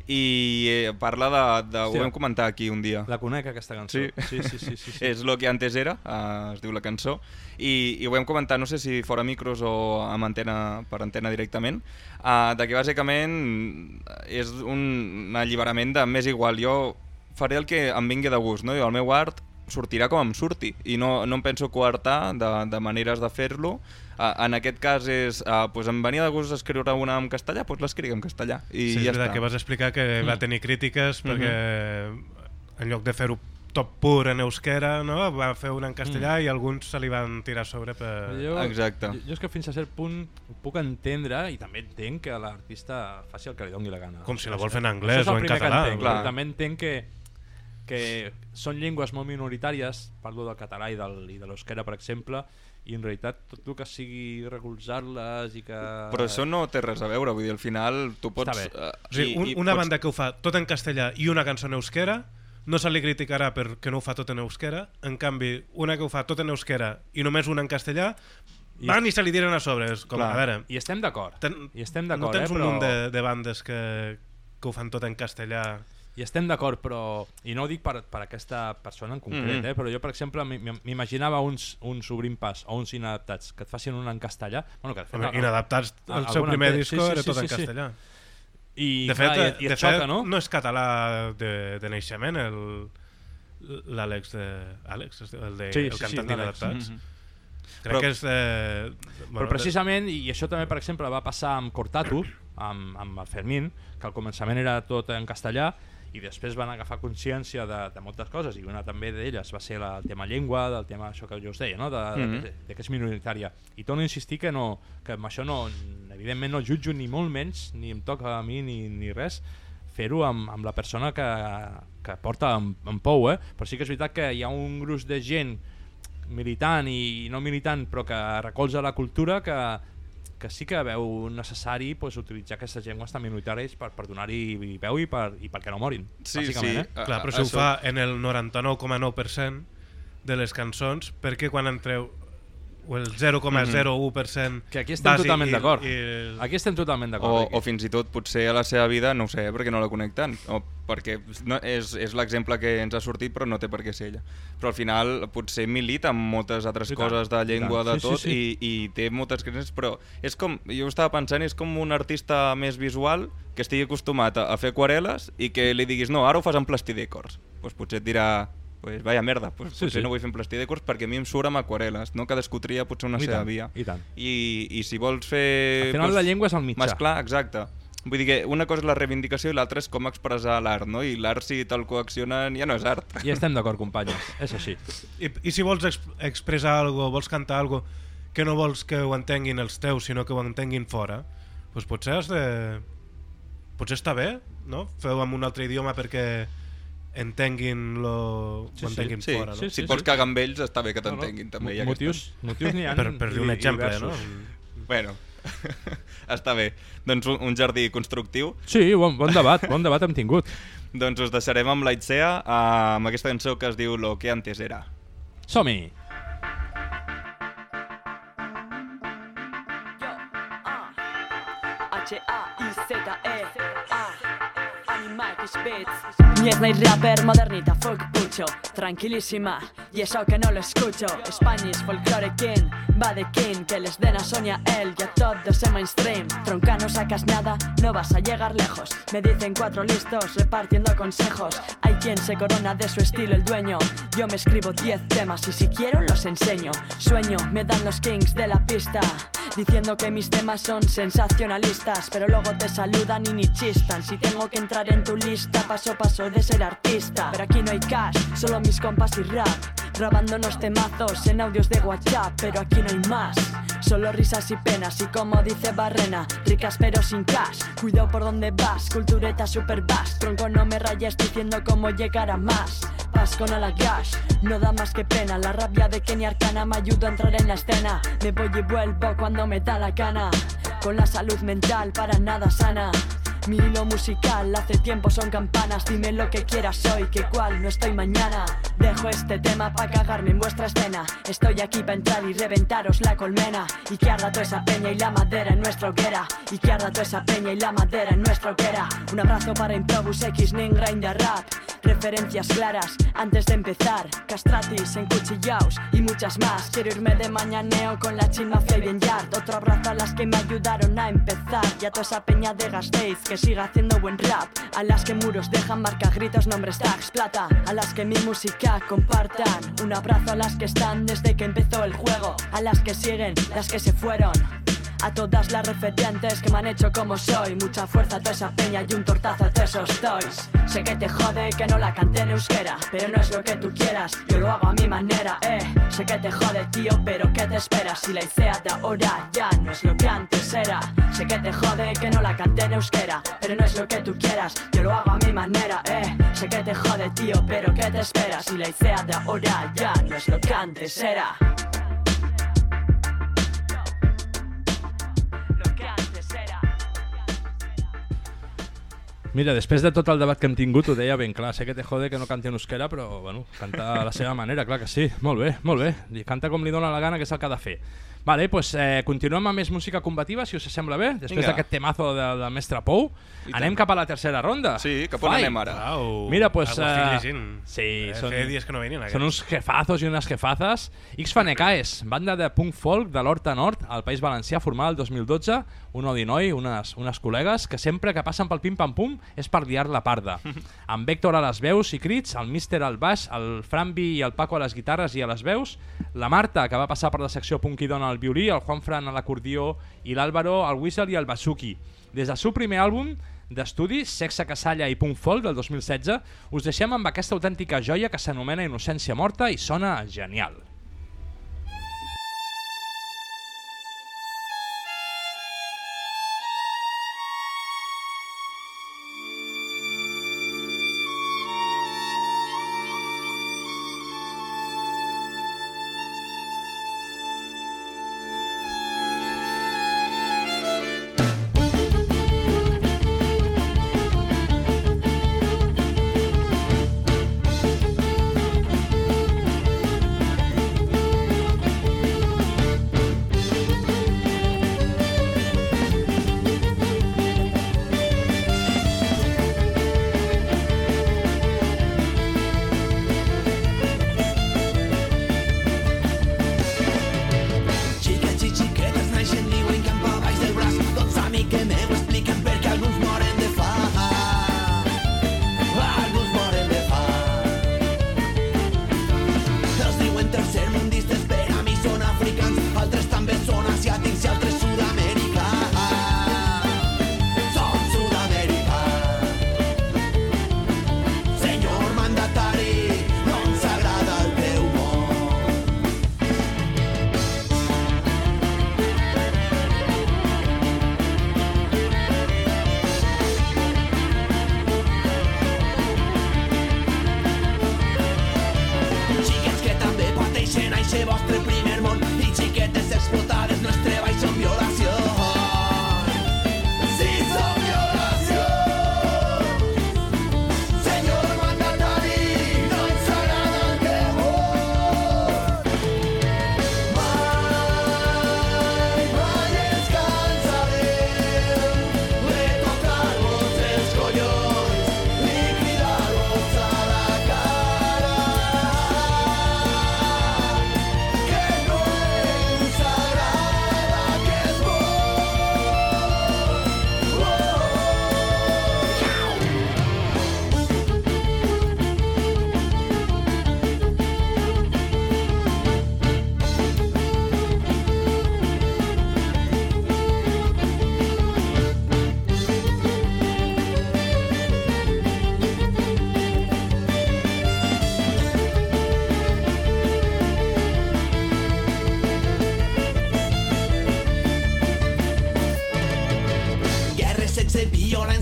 i eh, parla de, de Hòstia. ho vam comentar aquí un dia. La conec, aquesta cançó. Sí. Sí, sí, sí, sí, sí. És lo que antes era, uh, es diu la cançó, i, i ho vam comentar, no sé si fora micros o amb antena, per antena directament, uh, de que bàsicament és un alliberament de més igual, jo faré el que em vingui de gust, no? I el meu art sortirà com em surti, i no, no em penso coartar de, de maneres de fer-lo. Uh, en aquest cas és, uh, pues em venia de gust escriure una en castellà, doncs l'escric en castellà, i Sí, és ja veritat està. que vas explicar que Mm. va tenir crítiques perquè Mm-hmm. en lloc de fer-ho tot pur en euskera, no? Va fer una en castellà Mm. i alguns se li van tirar a sobre per... Jo, Exacte. Jo, jo és que fins a cert punt ho puc entendre, i també entenc que l'artista faci el que li doni la gana. Com si la vol Això- fer en anglès això és el o en primer que català. entenc, Clar. però també entenc que, que són llengües molt minoritàries, parlo del català i, del, i de l'euskera, per exemple, i en realitat tot el que sigui recolzar-les i que... Però això no té res a veure, vull dir, al final tu pots... Està bé. Uh, O sigui, un, una banda que ho fa tot en castellà i una cançó en euskera no se li criticarà perquè no ho fa tot en euskera. En canvi, una que ho fa tot en euskera i només una en castellà, I- van i se li tiren a sobre. És com, Clar. a veure, I estem d'acord. ten, I estem no d'acord, tens eh, un però... munt de, de bandes que, que ho fan tot en castellà. I estem d'acord, però... I no ho dic per, per aquesta persona en concret, Mhm. eh? Però jo, per exemple, m'i- m'imaginava uns, uns obrint pas o uns inadaptats que et facin una en castellà. Bueno, que de fet, Home, el- Inadaptats, el alguna seu primer en té. disco Sí, sí, era sí, tot sí, en sí. castellà. I, De clar, fet, i, i de et xoca, fet no? no és català de, de naixement, el l'Àlex de... Àlex, és el, de, Sí, el sí, sí, cantant l'Àlex. d'Inadaptats. Mhm. Crec Però- que és de... Però precisament, i això també, per exemple, va passar amb Cortatu, amb, amb el Fermín, que al començament era tot en castellà, i després van agafar consciència de, de moltes coses, i una també d'elles va ser la, el tema llengua, del tema això que jo us deia, no? de, de, Mhm. de, de que és minoritària. I torno a insistir que, no, que amb això no, evidentment no jutjo ni molt menys, ni em toca a mi ni, ni res, fer-ho amb, amb la persona que, que porta en, en Pou, eh? Però sí que és veritat que hi ha un gruix de gent militant i no militant però que recolza la cultura que, que sí que veu necessari pues, utilitzar aquestes llengües tan minoritàries per, per donar-hi veu i, per, i perquè no morin, Sí, bàsicament. sí. Eh? A- Clar, a- però si ho això- fa en el noranta-nou coma nou per cent de les cançons, perquè quan entreu o el zero coma zero u per cent Que aquí estem bàsic totalment i- d'acord. i- Aquí estem totalment O, d'acord. o fins i tot potser a la seva vida, no ho sé, eh, perquè no la connecten, o perquè no, és, és l'exemple que ens ha sortit però no té per què ser ella. Però al final potser milita amb moltes altres I tant, coses de i llengua, tant. de Sí, tot, sí, sí. I, i té moltes creences, però és com, jo estava pensant, és com un artista més visual que estigui acostumat a, a fer aquarel·les i que li diguis, no, ara ho fas en plastidècors. Pues potser et dirà, pues vaya merda, pues Sí, potser sí. no vull fer en plastidècors perquè a mi em surt amb aquarel·les, no? Cadascú tria potser una I seva tant, via. i tant. I, i si vols fer... Al final la llengua és el mitjà. Mesclar, exacte. Vull dir que una cosa és la reivindicació i l'altra és com expressar l'art, no? I l'art, si te'l coaccionen, ja no és art. I estem d'acord, companyes, és així. I, i si vols exp expressar algo, vols cantar algo que no vols que ho entenguin els teus, sinó que ho entenguin fora, doncs potser has de... Potser està bé, no? Feu amb un altre idioma perquè entenguin lo... Sí, ho entenguin sí, fora, sí, no? sí, si sí, pots sí. cagar amb ells, està bé que t'entenguin, no, no. també. Motius, motius n'hi ha. Per, per dir un exemple, no? Bueno... Està bé. Doncs un, un jardí constructiu. Sí, bon, bon debat, bon debat hem tingut. Doncs us deixarem amb l'Aitzea, amb aquesta cançó que es diu Lo que antes era. Som-hi! Mierda y rapper, modernita, folk pucho, tranquilísima, y eso que no lo escucho. Spanish, folklore king, va de king, que les den a Sonia él y a todos en mainstream. Tronca, no sacas nada, no vas a llegar lejos. Me dicen cuatro listos, repartiendo consejos. Hay quien se corona de su estilo el dueño. Yo me escribo diez temas y si quiero los enseño. Sueño, me dan los kings de la pista, diciendo que mis temas son sensacionalistas, pero luego te saludan y ni chistan. Si tengo que entrar en tu lista, paso a paso de ser artista. Pero aquí no hay cash, solo mis compas y rap, grabándonos temazos en audios de WhatsApp. Pero aquí no hay más, solo risas y penas. Y como dice Barrena, ricas pero sin cash. Cuidado por donde vas, cultureta super bass. Tronco, no me rayes diciendo cómo llegar a más. Vas con a la gash, no da más que pena. La rabia de Kenny Arcana me ayuda a entrar en la escena. Me voy y vuelvo cuando me da la gana, con la salud mental para nada sana. Mi hilo musical hace tiempo son campanas. Dime lo que quieras hoy, que cual no estoy mañana. Dejo este tema pa' cagarme en vuestra escena. Estoy aquí pa' entrar y reventaros la colmena. Y que arda toda esa peña y la madera en nuestra hoguera. Y que arda toda esa peña y la madera en nuestra hoguera. Un abrazo para Improbus X, Ning, Grind de Rap. Referencias claras antes de empezar. Castratis, encuchillaos y muchas más. Quiero irme de mañaneo con la Chin Mafia y Ben Yard. Otro abrazo a las que me ayudaron a empezar. Y a toda esa peña de Gasteiz que siga haciendo buen rap. A las que muros dejan marca, gritos, nombres, tags, plata. A las que mi música compartan. Un abrazo a las que están desde que empezó el juego. A las que siguen, las que se fueron. A todas las referentes que me han hecho como soy. Mucha fuerza a toda esa peña y un tortazo a todos esos toys. Sé que te jode que no la cante en euskera, pero no es lo que tú quieras, yo lo hago a mi manera, eh. Sé que te jode, tío, pero ¿qué te esperas? Si la idea de ahora ya no es lo que antes era. Sé que te jode que no la cante en euskera, pero no es lo que tú quieras, yo lo hago a mi manera, eh. Sé que te jode, tío, pero ¿qué te esperas? Si la idea de ahora ya no es lo que antes era. Mira, després de tot el debat que hem tingut, ho deia ben clar, sé que te jode que no canti en euskera, però bueno, canta a la seva manera, clar que sí. Molt bé, molt bé. Canta com li dóna la gana, que és el que ha de fer. Vale, pues, eh, continuem amb més música combativa, si us sembla bé. Després d'aquest temazo de, del mestre Pou, anem cap a la tercera ronda. Sí, cap on anem ara? Wow. Mira, pues... Uh, sí, eh, són, feia dies que no venien. Són uns jefazos i unes jefazas. X-Fanecaes, banda de punk folk de l'Horta Nord, al País Valencià, formada el dos mil dotze, un odi noi, unes, unes col·legues, que sempre que passen pel pim-pam-pum és per liar la parda. Amb Vector a les veus i crits, el Míster al baix, el Frambi i el Paco a les guitarres i a les veus, la Marta, que va passar per la secció punk i dona al violí, el Juan Fran a l'acordió i l'Àlvaro al whistle i al basuki. Des del seu primer àlbum d'estudi, Sexe, Casalla i Punk Folk del dos mil setze, us deixem amb aquesta autèntica joia que s'anomena Innocència Morta i sona genial.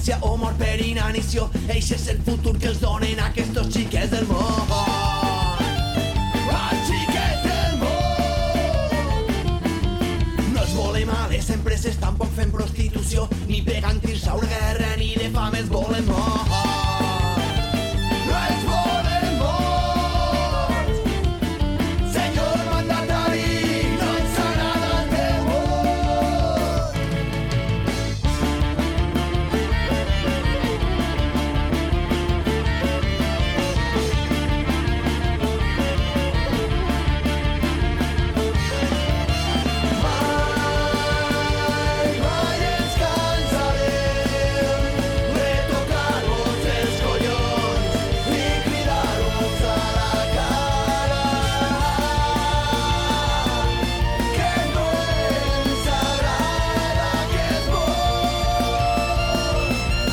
violència o mort per inanició. Eixe és el futur que els donen aquestos xiquets del món. Els xiquets del món. No els volem a les empreses, tampoc fem prostitució, ni pegant tirs a una guerra, ni de fam els volem mort. No els volem morts. Senyor mandatari, no ens agrada el teu món. Mai, mai ens cansarem de tocar-vos els collons i cridar-vos a la cara que no ens agrada aquest món.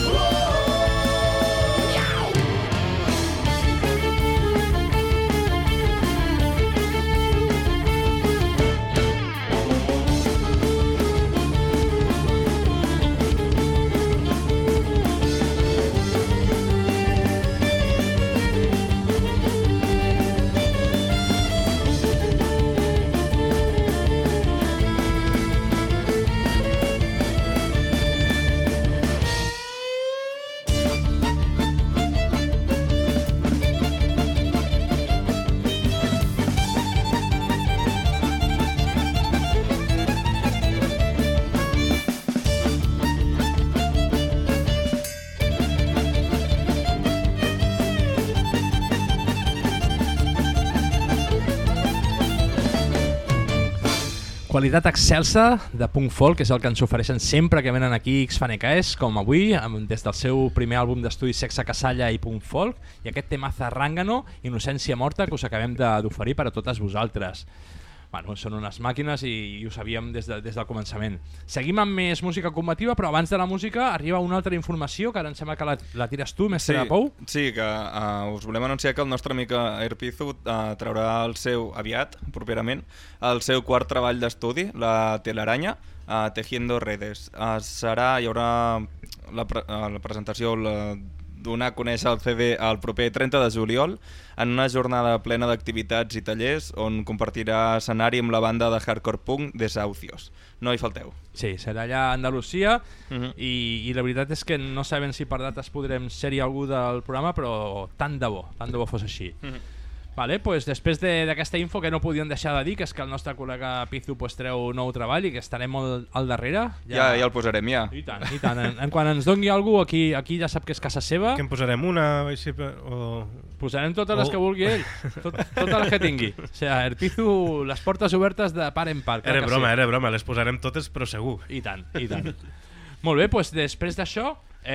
Qualitat excelsa de punk folk, és el que ens ofereixen sempre que venen aquí X-Fanecaes, com avui, amb- des del seu primer àlbum d'estudi Sexe, Casalla i Punk Folk, i aquest tema Zarrangano, Innocència Morta, que us acabem de- d'oferir per a totes vosaltres. Bueno, són unes màquines i, i ho sabíem des, de, des del començament. Seguim amb més música combativa, però abans de la música arriba una altra informació, que ara em sembla que la, la tires tu, mestre Sí, Pou. sí, que uh, us volem anunciar que el nostre amic Airpizu uh, traurà el seu, aviat, properament, el seu quart treball d'estudi, La Telaranya, uh, Tejiendo Redes. Uh, serà, hi haurà la, pre uh, la presentació, la, donar a conèixer el C D el proper trenta de juliol en una jornada plena d'activitats i tallers on compartirà escenari amb la banda de hardcore punk Desahucios. No hi falteu. Sí, serà allà a Andalusia Mhm. i, i la veritat és que no sabem si per dates podrem ser-hi algú del programa, però tant de bo, tant de bo fos així. Mhm. Vale, pues després de- d'aquesta info que no podíem deixar de dir, que és que el nostre col·lega Pizu pues, treu nou treball i que estarem molt al darrere. Ja, ja el posarem, ja. I tant, i tant. En, en quan ens doni algú aquí, aquí ja sap que és casa seva. Que en posarem una així, per- o... Posarem totes les o- que vulgui ell, tot, totes les que tingui. O sigui, el Pizu, les portes obertes de par en par. clar Era que broma, sí. era broma, les posarem totes, però segur. I tant, i tant. Molt bé, doncs després d'això,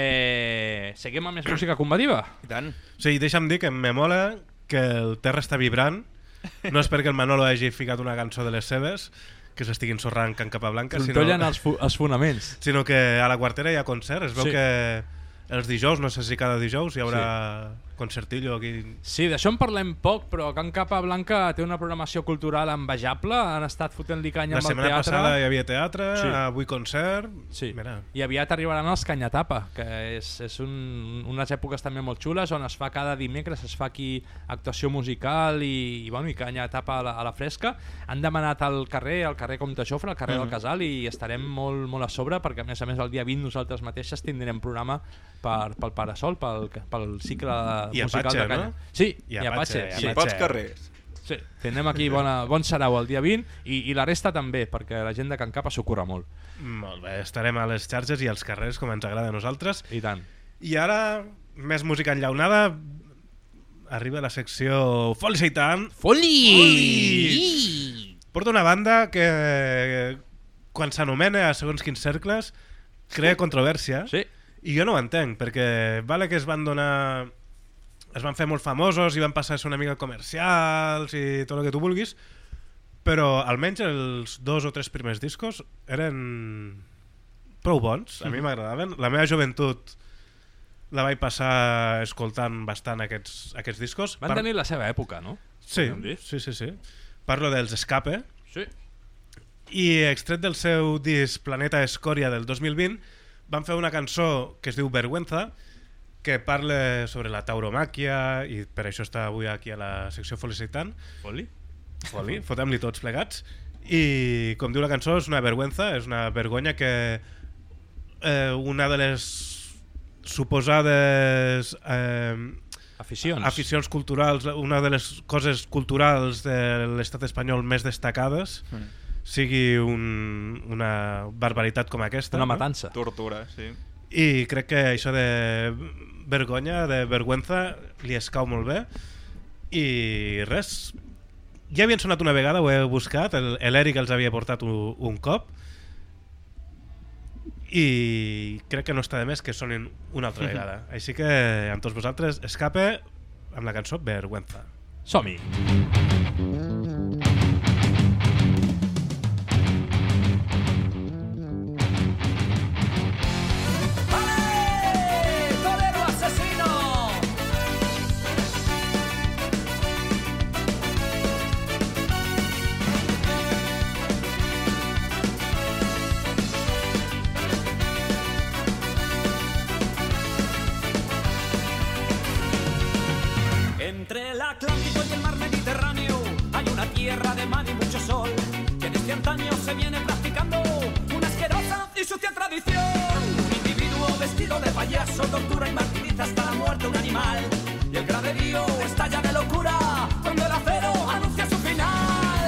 eh, seguim amb més música combativa. I tant. Sí, deixa'm dir que me mola que el terra està vibrant. No és perquè el Manolo hagi ficat una cançó de les seves, que s'estiguin sorrant Can Capablanca, sinó, Trontollen els, fu els fonaments. sinó que a la Quartera hi ha concert. Es veu Sí. que els dijous, no sé si cada dijous, hi haurà concertillo aquí. Sí, d'això en parlem poc, però Can Capablanca té una programació cultural envejable. Han estat fotent-li canya La amb el setmana teatre. passada hi havia teatre, Sí. avui concert. Sí. Mira. I aviat arribaran els Canyatapa, que és, és un, unes èpoques també molt xules, on es fa cada dimecres, es fa aquí actuació musical i, i, bueno, i Canyatapa a la, a la fresca. Han demanat al carrer, al carrer Comte Jofre, al carrer Mhm. del Casal, i estarem molt, molt a sobre, perquè a més a més el dia vint nosaltres mateixes tindrem programa per, pel Parasol, pel, pel cicle I musical Apache, de Canya. no? Sí, I i Apache, Apache. i sí. I pots carrers. Sí, tindrem aquí bona, bon sarau el dia vint i, i la resta també, perquè la gent de Can Capa s'ho curra molt. Molt bé, estarem a les xarxes i als carrers, com ens agrada a nosaltres. I tant. I ara, més música enllaunada, arriba la secció Foli Seitan. Foli! Porta una banda que, quan s'anomena a segons quins cercles, crea controvèrsia. Sí. I jo no ho entenc, perquè vale que es van donar... Es van fer molt famosos i van passar a ser una mica comercials i tot el que tu vulguis, però almenys els dos o tres primers discos eren prou bons, a mi m'agradaven. La meva joventut la vaig passar escoltant bastant aquests, aquests discos. Van Par- tenir la seva època, no? Sí, Podríem dir. sí, sí, sí. Parlo dels Escape. Sí. I extret del seu disc Planeta Escòria del dos mil vint van fer una cançó que es diu Vergüenza, que parla sobre la tauromàquia, i per això està avui aquí a la secció Felicitant. Foli? Foli, fotem-li tots plegats. I, com diu la cançó, és una vergüenza, és una vergonya que eh, una de les suposades eh, aficions. aficions culturals, una de les coses culturals de l'estat espanyol més destacades, mm. sigui un, una barbaritat com aquesta. Una matança. No? Tortura, sí. I crec que això de vergonya, de vergüenza, li escau molt bé. I res, ja havien sonat una vegada, ho he buscat, l'Eric els havia portat un, un cop, i crec que no està de més que sonin una altra vegada. Així que amb tots vosaltres, Escape amb la cançó Vergüenza. Som-hi! Entre el Atlántico y el mar Mediterráneo hay una tierra de mar y mucho sol, que desde antaño se viene practicando una asquerosa y sucia tradición. Un individuo vestido de payaso tortura y martiriza hasta la muerte un animal, y el graderío estalla de locura cuando el acero anuncia su final.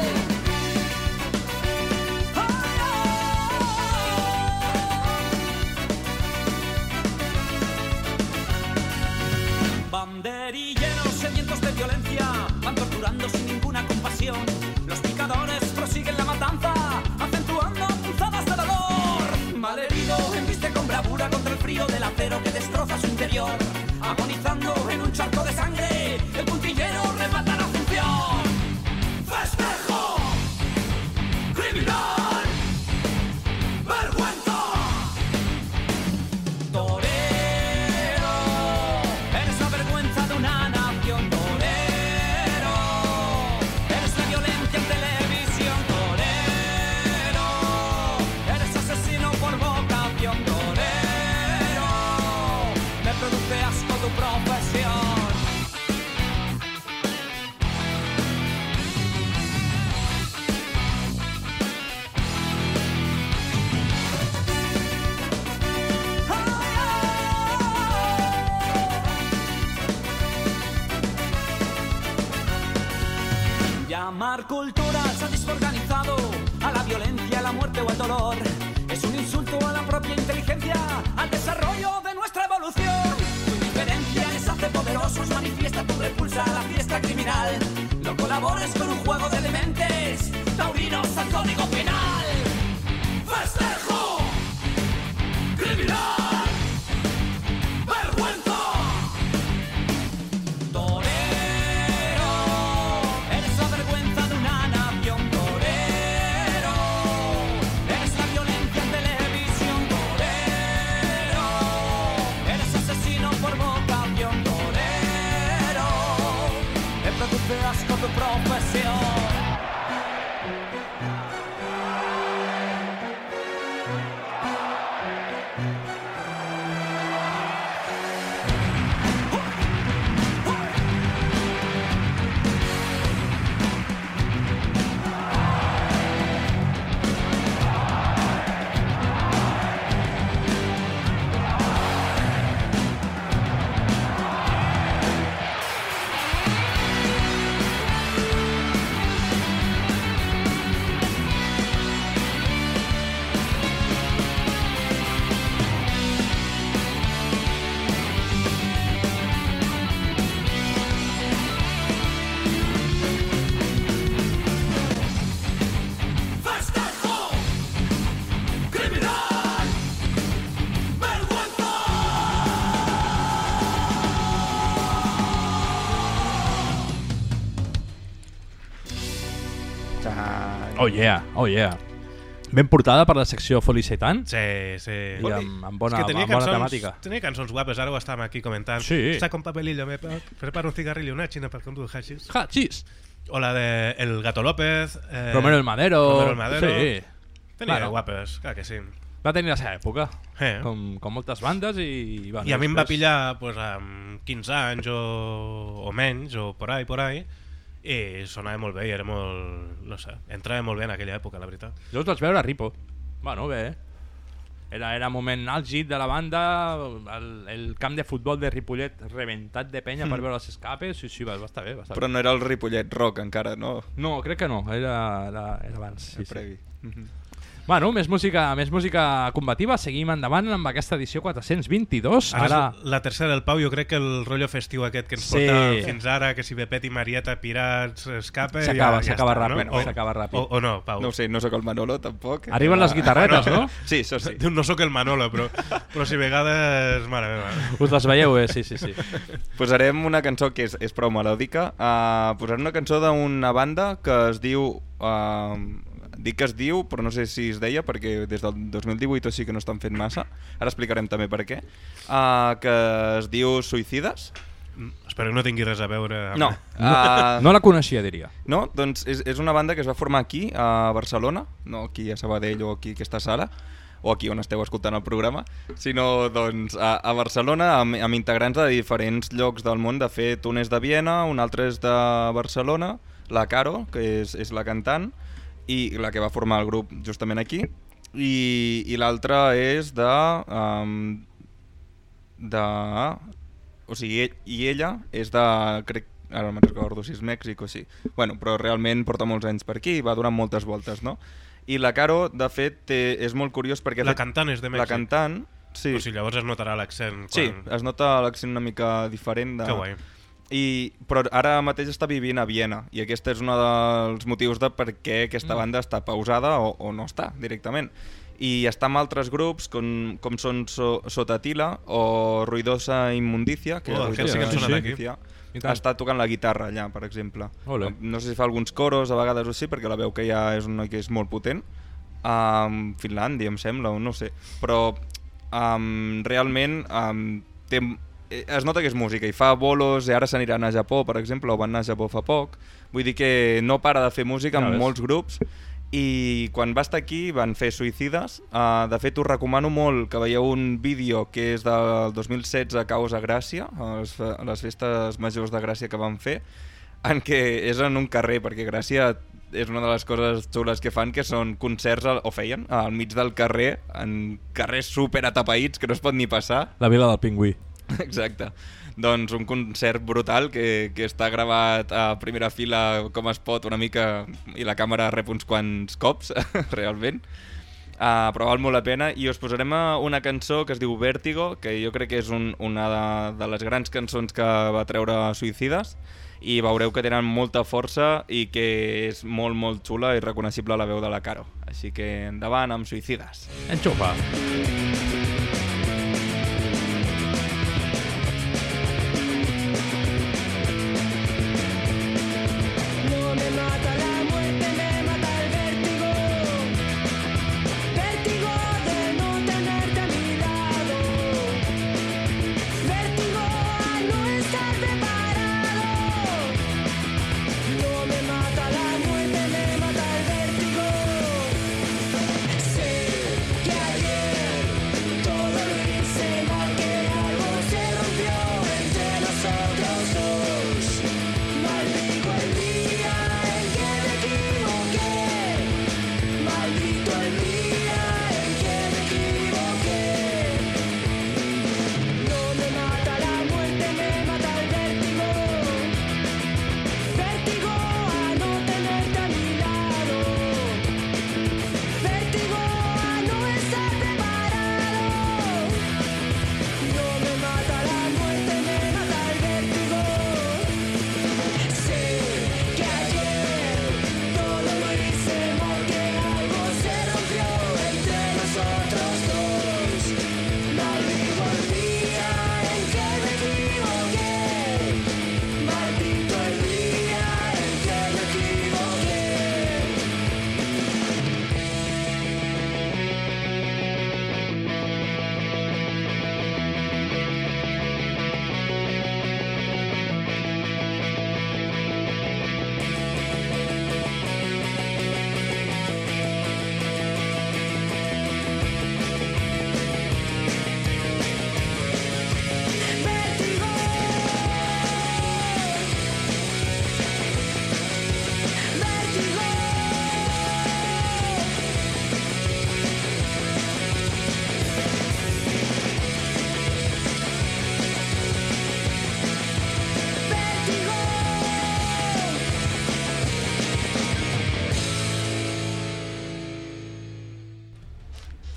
Banderilleros sedientos de violencia van torturando sin ninguna compasión. Los picadores prosiguen la matanza, acentuando punzadas de dolor. Malherido embiste con bravura contra el frío del acero que destroza su interior. Agonizando en un charco de sangre, el puntillero remata la función. ¡Festejo! ¡Criminal! ¡Vergüenza! Llamar cultura al sadismo organizado, a la violencia, a la muerte o al dolor, es un insulto a la propia inteligencia, al desarrollo de nuestra evolución. Tu indiferencia les hace poderosos, manifiesta tu repulsa a la fiesta criminal. No colabores con un juego de dementes, taurinos al código penal. ¡Festejo! ¡Criminal! Asco tu profesión. Oh yeah, oh yeah. Ben portada per la secció Felicitant. Sí, sí. I amb, amb bona, es que amb bona temàtica. Tenia cançons guapes, ara ho estàvem aquí comentant. Sí. Saca un papelillo, me preparo un cigarrillo, una china para un hachís. Hachís. O la de El Gato López. Eh, Romero el Madero. Romero el Madero. Sí. Tenia claro. guapes, clar que sí. Va tenir la seva època, eh. com, com moltes bandes i... Bueno, I a mi em després... va pillar pues, amb quinze anys o, o menys, o por ahí, por ahí, i sonava molt bé i era molt... no sé, entrava molt bé en aquella època, la veritat. Jo els vaig veure a Ripo. Bueno, bé, Era, era moment àlgid de la banda, el, el camp de futbol de Ripollet reventat de penya mm. per veure els escapes, sí, sí, va, va estar bé. Va estar Però bé. no era el Ripollet Rock encara, no? No, crec que no, era, era, era abans. Sí, previ. Sí. Mm-hmm. Bueno, més música, més música combativa, seguim endavant amb aquesta edició quatre-cents vint-i-dos. Ara, ara... la tercera del Pau, jo crec que el rotllo festiu aquest que ens sí. porta fins ara, que si Bepet i Marieta, Pirats, Escape... S'acaba, ja, s'acaba ja ràpid, no? no? s'acaba ràpid. O, o no, Pau? No ho sé, no sóc el Manolo, tampoc. Arriben les guitarretes, no? Sí, això sí. No sóc el Manolo, però, però si a vegades... Mare meva. Us les veieu, eh? Sí, sí, sí. Posarem una cançó que és, és prou melòdica. Uh, posarem una cançó d'una banda que es diu... Uh, dic que es diu, però no sé si es deia, perquè des del dos mil divuit o sí que no estan fent massa. Ara explicarem també per què. Uh, que es diu Suïcides. Espero que no tingui res a veure amb... No. Uh, no la coneixia, diria. No, doncs és, és una banda que es va formar aquí, a Barcelona, no aquí a Sabadell o aquí a aquesta sala, o aquí on esteu escoltant el programa, sinó doncs, a, a Barcelona amb, amb integrants de diferents llocs del món. De fet, un és de Viena, un altre és de Barcelona, la Caro, que és, és la cantant, i la que va formar el grup justament aquí, i, i l'altra és de, um, de... O sigui, ell, i ella és de... crec, ara no me'n recordo si és Mèxic o sí. Bueno, però realment porta molts anys per aquí i va donant moltes voltes, no? I la Caro, de fet, té, és molt curiós perquè... La fet, cantant és de Mèxic? La cantant, sí. O sigui, llavors es notarà l'accent. Quan... Sí, es nota l'accent una mica diferent. De... Que guai. I, però ara mateix està vivint a Viena i aquest és un dels motius de per què aquesta banda està pausada o, o no està directament, i està amb altres grups com, com són so, Sotatila o Ruidosa Immundicia, que oh, Ruidosa sí que Immundicia està tocant la guitarra allà, per exemple. Olé. No sé si fa alguns coros a vegades o sí, perquè la veu que ja és una que és molt potent. um, Finlàndia em sembla, o no sé, però um, realment um, té es nota que és música i fa bolos, i ara s'aniran a Japó, per exemple, o van anar a Japó fa poc. Vull dir que no para de fer música amb ja molts grups, i quan va estar aquí van fer Suïcides. Uh, de fet, us recomano molt que veieu un vídeo que és del dos mil setze a Causa Gràcia, a les, a les festes majors de Gràcia que van fer, en què és en un carrer, perquè Gràcia és una de les coses xules que fan, que són concerts, al, o feien, al mig del carrer, en carrers super atapeïts que no es pot ni passar. La Vila del Pingüí. Exacte. Doncs un concert brutal que, que està gravat a primera fila com es pot una mica, i la càmera rep uns quants cops, realment. Uh, però val molt la pena, i us posarem una cançó que es diu Vértigo, que jo crec que és un, una de, de les grans cançons que va treure Suïcides, i veureu que tenen molta força i que és molt molt xula i reconeixible la veu de la Caro. Així que endavant amb Suïcides. Enxufa! Sé que ayer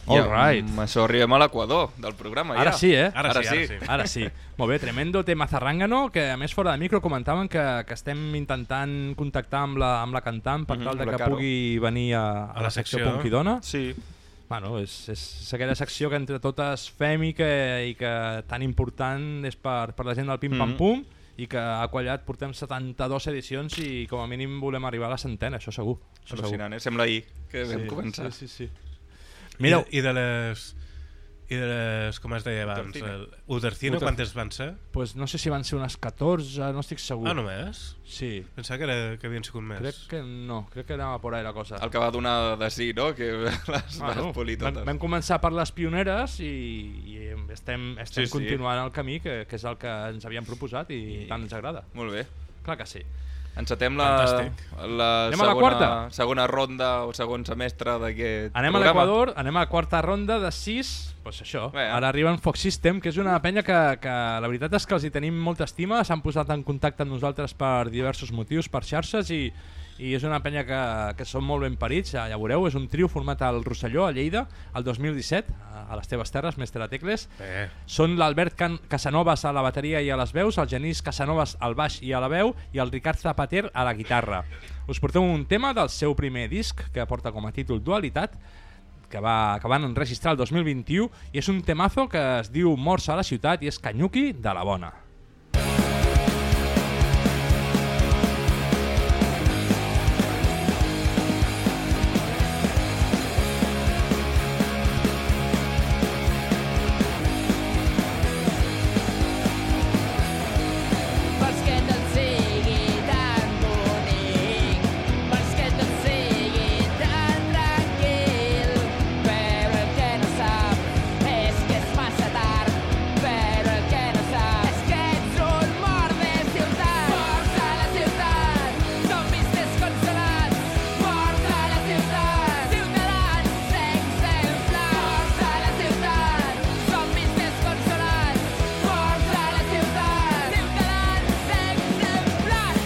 All right. Amb això arribem a l'equador del programa. Ara ja. sí, eh? Ara, Ara sí, sí. ara sí. Ara sí. Molt bé, tremendo tema zarrangano, que a més fora de micro comentaven que, que estem intentant contactar amb la, amb la cantant per tal de la que Caro. pugui venir a, a, A la la secció secció. Punk i Dona. Sí. Bueno, és, és, és aquella secció que entre totes fem i que, i que tan important és per, per la gent del Pim Pam Mhm. Pum i que a Quallat portem setanta-dues edicions i com a mínim volem arribar a la centena, això segur. Això segur. Al·lucinant, eh? Sembla ahir que vam començar. Sí, sí, sí. Mireu. Mireu, I, I de les... I de les, com es deia abans, Utercine. el Utercine, Uter- quantes van ser? pues no sé si van ser unes catorze, no estic segur. Ah, només? Sí, Pensava que, era, que havien sigut més. crec que no, crec que anava por ahí la cosa. El que va donar de sí, no? Que les Bueno, vas polir vam, totes. vam començar per les pioneres i, i estem, estem Sí, sí. continuant el camí que, que és el que ens havíem proposat i, I- tant ens agrada. Molt bé. Clar que sí. Encetem la, Fantàstic. la, Anem a la segona, quarta? segona ronda o segon semestre d'aquest Anem a programa. l'Equador, anem a la quarta ronda de sis, doncs això, Bé. ara arriben Fox System, que és una penya que, que la veritat és que els hi tenim molta estima, s'han posat en contacte amb nosaltres per diversos motius, per xarxes, i, i és una penya que, que són molt ben parits, ja, ja veureu, és un trio format al Rosselló, a Lleida, el dos mil disset, a, a les teves terres, mestre Tecles. Bé. Són l'Albert Can Casanovas a la bateria i a les veus, el Genís Casanovas al baix i a la veu i el Ricard Zapater a la guitarra. Us portem un tema del seu primer disc que porta com a títol Dualitat, que, va, que van enregistrar el dos mil vint-i-u i és un temazo que es diu Morts a la ciutat i és Canyuqui de la Bona. Vols que tot sigui tan bonic, vols que tot sigui tan tranquil, però el que no sap és que és massa tard, però el que no sap és que ets un mort de ciutat. Morts a la ciutat, zombis desconsolats, morts a la ciutat, ciutadans exemplars. Morts a la ciutat, zombis desconsolats, morts a la ciutat, ciutadans exemplars.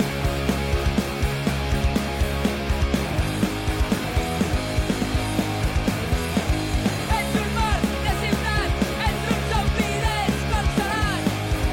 Ets un mort de ciutat, ets un zombi desconsolat.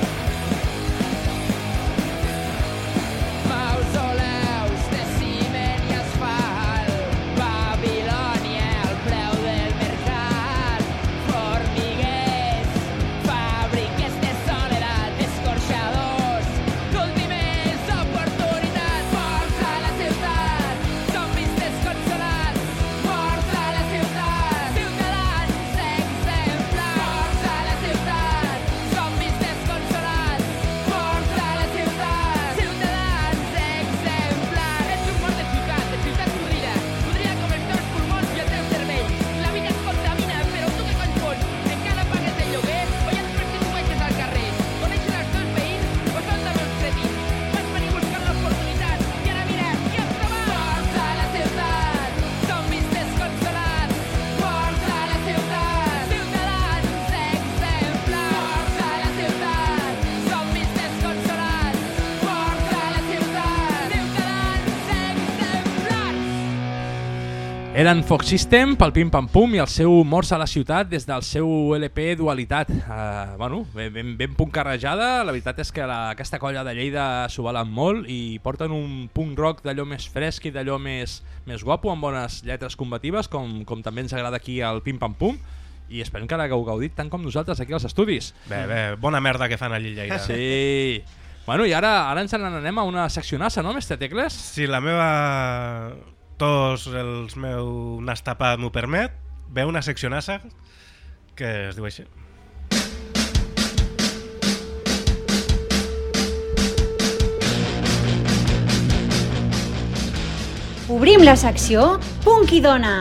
Mausoleus de ciment i asfalt, Babilònia al preu del mercat, formiguers, fàbriques de soledat, escorxadors, d'últimes oportunitats. Morts a la ciutat, zombis desconsolats, morts a la ciutat, ciutadans exemplars. Morts a la ciutat, zombis desconsolats, morts a la ciutat, ciutadans exemplars. Ets un mort de ciutat, de ciutat podrida, podrida com els teus pulmons i el teu cervell. La vida es contamina, però tu què collons fots? Encara pagues el lloguer o ja et prostitueixes al carrer? Coneixes els teus veïns o són també uns cretins? Vas venir buscant l'oportunitat i ara mira, què has trobat? Morts a la ciutat, zombis desconsolats, morts a la ciutat, ciutadans exemplars. Morts a la ciutat, zombis desconsolats, morts a la ciutat, ciutadans exemplars. Eren Fox System pel Pim Pam Pum i el seu Morts a la ciutat des del seu L P Dualitat. Uh, bueno, ben, ben, ben puncarrejada, la veritat és que la, aquesta colla de Lleida s'ho valen molt i porten un punk rock d'allò més fresc i d'allò més, més guapo, amb bones lletres combatives, com, com també ens agrada aquí al Pim Pam Pum, i esperem que l'hagueu gaudit tant com nosaltres aquí als estudis. Bé, bé, bona merda que fan allí a Lleida. Sí. Bueno, i ara, ara ens n'anem a una seccionassa, no, mestre Tecles? Si la meva tos, els meu nas tapat m'ho permet, ve una seccionassa que es diu així. Obrim la secció Punk i Dona.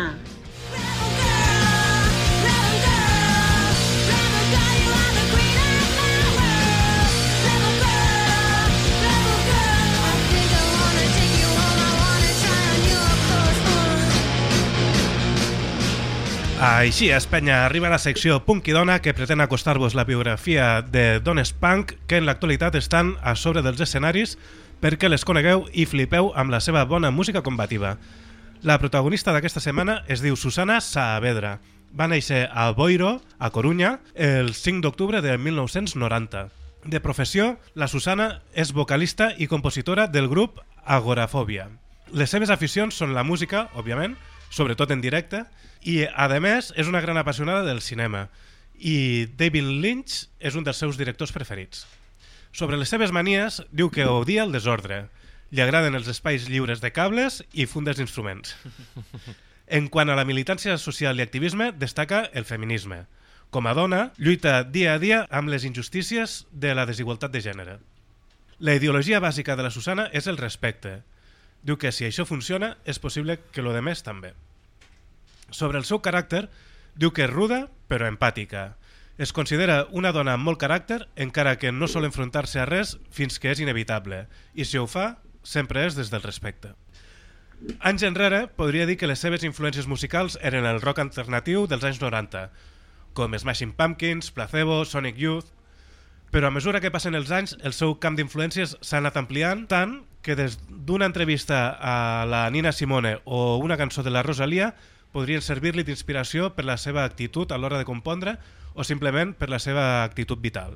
Així és, penya, arriba la secció Punk i Dona, que pretén acostar-vos la biografia de dones punk que en l'actualitat estan a sobre dels escenaris perquè les conegueu i flipeu amb la seva bona música combativa. La protagonista d'aquesta setmana es diu Susana Saavedra. Va néixer a Boiro, a Corunya, el cinc d'octubre de mil nou-cents noranta. De professió, la Susana és vocalista i compositora del grup Agorafòbia. Les seves aficions són la música, òbviament, sobretot en directe, i a més és una gran apassionada del cinema. I David Lynch és un dels seus directors preferits. Sobre les seves manies, diu que odia el desordre. Li agraden els espais lliures de cables i fundes d'instruments. En quant a la militància social i activisme, destaca el feminisme. Com a dona, lluita dia a dia amb les injustícies de la desigualtat de gènere. La ideologia bàsica de la Susana és el respecte. Diu que si això funciona, és possible que lo demés també. Sobre el seu caràcter, diu que és ruda, però empàtica. Es considera una dona amb molt caràcter, encara que no sol enfrontar-se a res fins que és inevitable. I si ho fa, sempre és des del respecte. Anys enrere, podria dir que les seves influències musicals eren el rock alternatiu dels anys noranta, com Smashing Pumpkins, Placebo, Sonic Youth, però a mesura que passen els anys, el seu camp d'influències s'ha anat ampliant tant que des d'una entrevista a la Nina Simone o una cançó de la Rosalia podrien servir-li d'inspiració per la seva actitud a l'hora de compondre o simplement per la seva actitud vital.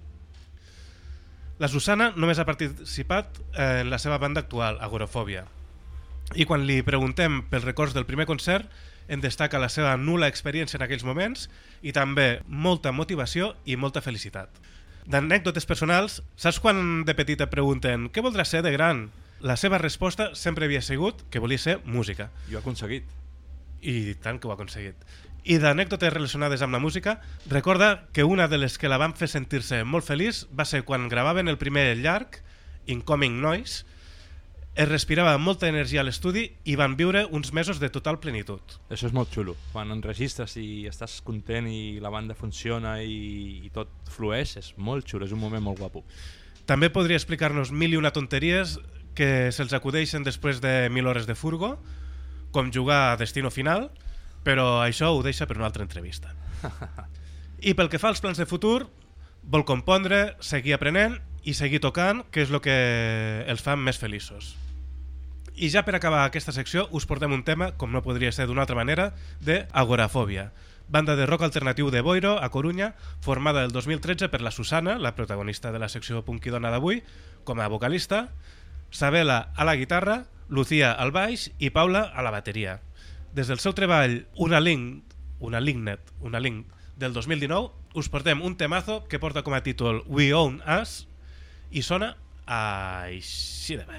La Susana només ha participat en la seva banda actual, Agorafòbia, i quan li preguntem pels records del primer concert en destaca la seva nul·la experiència en aquells moments i també molta motivació i molta felicitat. D'anècdotes personals, saps quan de petit et pregunten què voldràs ser de gran? La seva resposta sempre havia sigut que volia ser música. I ho ha aconseguit. I tant que ho ha aconseguit. I d'anècdotes relacionades amb la música, recorda que una de les que la van fer sentir-se molt feliç va ser quan gravaven el primer llarg, Incoming Noise. Es respirava molta energia a l'estudi i van viure uns mesos de total plenitud. Això és molt xulo. Quan enregistres i estàs content i la banda funciona i, i tot flueix, és molt xulo, és un moment molt guapo. També podria explicar-nos mil i una tonteries que se'ls acudeixen després de mil hores de furgo, com jugar a Destino Final, però això ho deixa per una altra entrevista. I pel que fa als plans de futur, vol compondre, seguir aprenent i seguir tocant, que és el que els fa més feliços. I ja per acabar aquesta secció us portem un tema, com no podria ser d'una altra manera, de Agorafòbia, banda de rock alternatiu de Boiro, a Corunya, formada el dos mil tretze per la Susana, la protagonista de la secció Punkidona d'avui, com a vocalista, Sabela a la guitarra, Lucía al baix i Paula a la bateria. Des del seu treball Una Link, una Linknet, una Link del dos mil dinou, us portem un temazo que porta com a títol We Own Us i sona així de bé.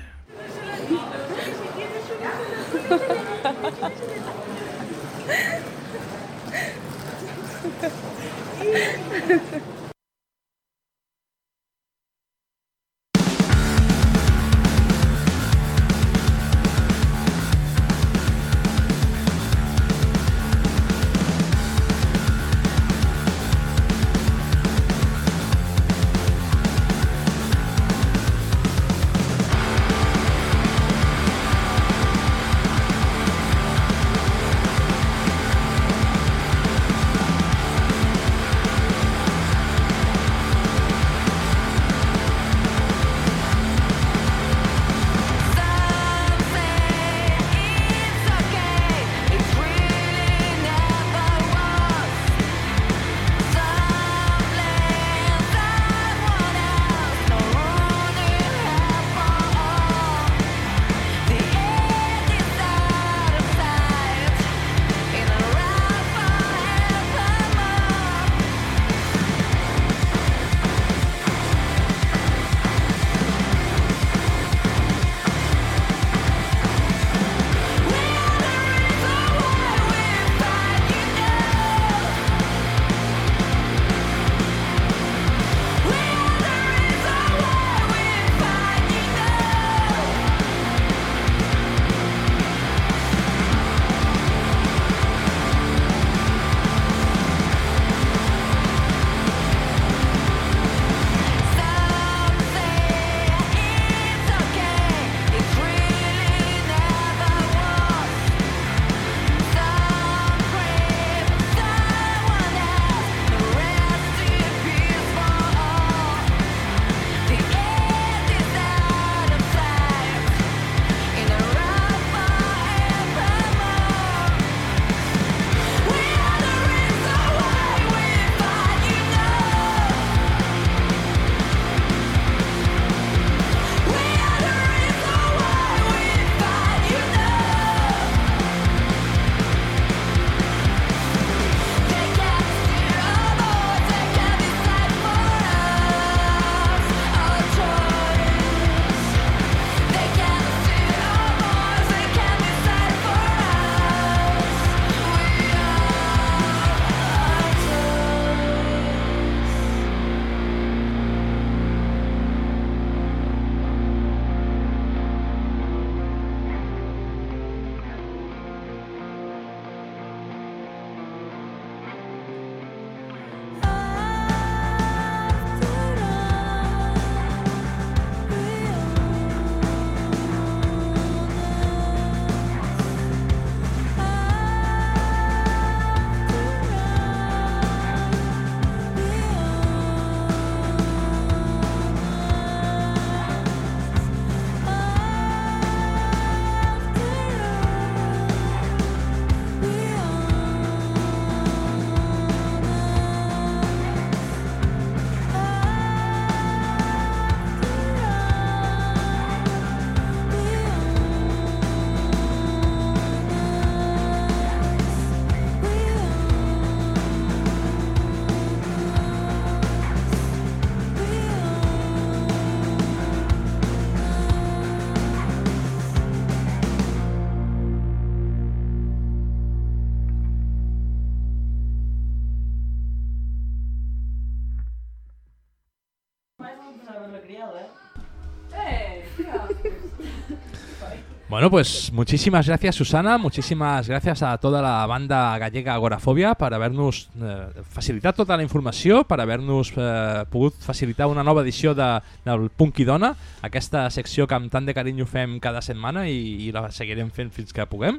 Bueno, pues muchísimas gracias, Susana, muchísimas gracias a toda la banda gallega Agorafobia per haver-nos eh, facilitat tota la informació, per haver-nos eh, pogut facilitar una nova edició de, del Punk i Dona, aquesta secció que amb tant de carinyo fem cada setmana i, i la seguirem fent fins que puguem.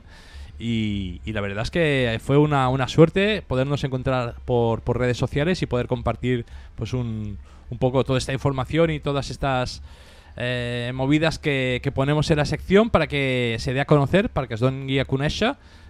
Y, y la verdad es que fue una, una suerte podernos encontrar por, por redes sociales y poder compartir pues un, un poco toda esta información y todas estas eh, movidas que, que ponemos en la sección para que se dé a conocer, para que es doni a conèixer,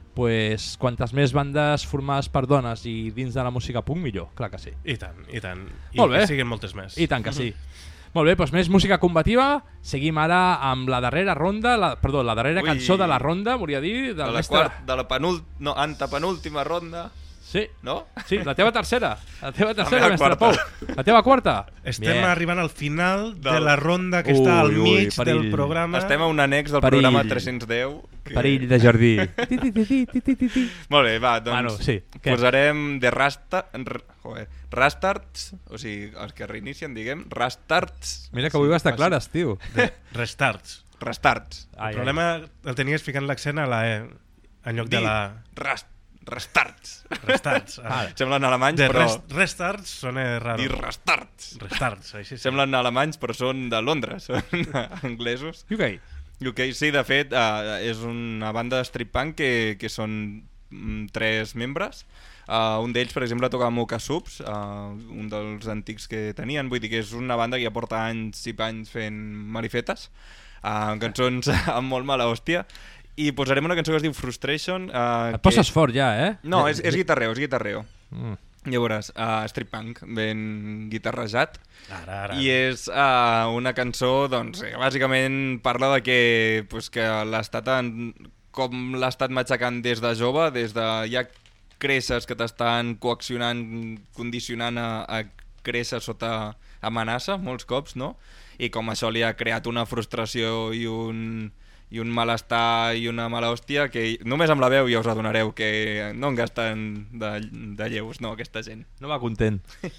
pues quantes més bandes formades per dones i dins de la música punk millor, clar que sí. I tant, i tant. I Molt bé. que siguin moltes més. I tant que sí. Molt bé, doncs més música combativa. Seguim ara amb la darrera ronda, la, perdó, la darrera Ui. cançó de la ronda, volia dir, del de la, mestre... quart, de la penúlt... no, antepenúltima ronda. Sí. No? Sí, la teva tercera. La teva La tercera, meva mestre quarta. Pau. La teva quarta. Estem Bien. arribant al final de Del- la ronda que Ui, està al ui, mig perill. del programa. Estem a un annex del Perill. programa tres-cents deu. Que... Perill de jardí. Ti, ti, ti, ti, ti, ti, ti. Molt bé, va, doncs Bueno, sí, què? posarem de Rasta... r- Joder, Rastarts, o sigui, els que reinicien, diguem, Rastarts. Mira que avui va estar fàcil. clares, tio. De restarts. Rastarts. Ai, El problema el tenies ficant l'accent a la E, en lloc de Di la... Rast, Rastarts. Restarts. Ah. Semblen alemanys, De però... rest, restarts sona raro. Dir Rastarts. Restarts, així sí. Semblen alemanys, però són de Londres, són anglesos. U K. U K, sí, de fet, uh, és una banda de street punk que, que són mm, tres membres. Uh, un d'ells, per exemple, toca amb Mocha Subs, uh, un dels antics que tenien. Vull dir que és una banda que ja porta anys i panys fent marifetes, uh, cançons amb molt mala hòstia. I posarem una cançó que es diu Frustration. Uh, Et poses fort ja, eh? No, és, és guitarreo, és guitarreo. Mm. Llavors, uh, street punk, ben guitarrejat. Ara, ara. I és uh, una cançó, doncs, que bàsicament parla de que, pues, que l'Estat, en, com l'ha estat matxacant des de jove, des de ja créixer que t'estan coaccionant, condicionant a, a créixer sota amenaça, molts cops, no? I com això li ha creat una frustració i un, i un malestar i una mala hòstia que només amb la veu ja us adonareu que no en gasten de, de lleus, no, aquesta gent. No va content.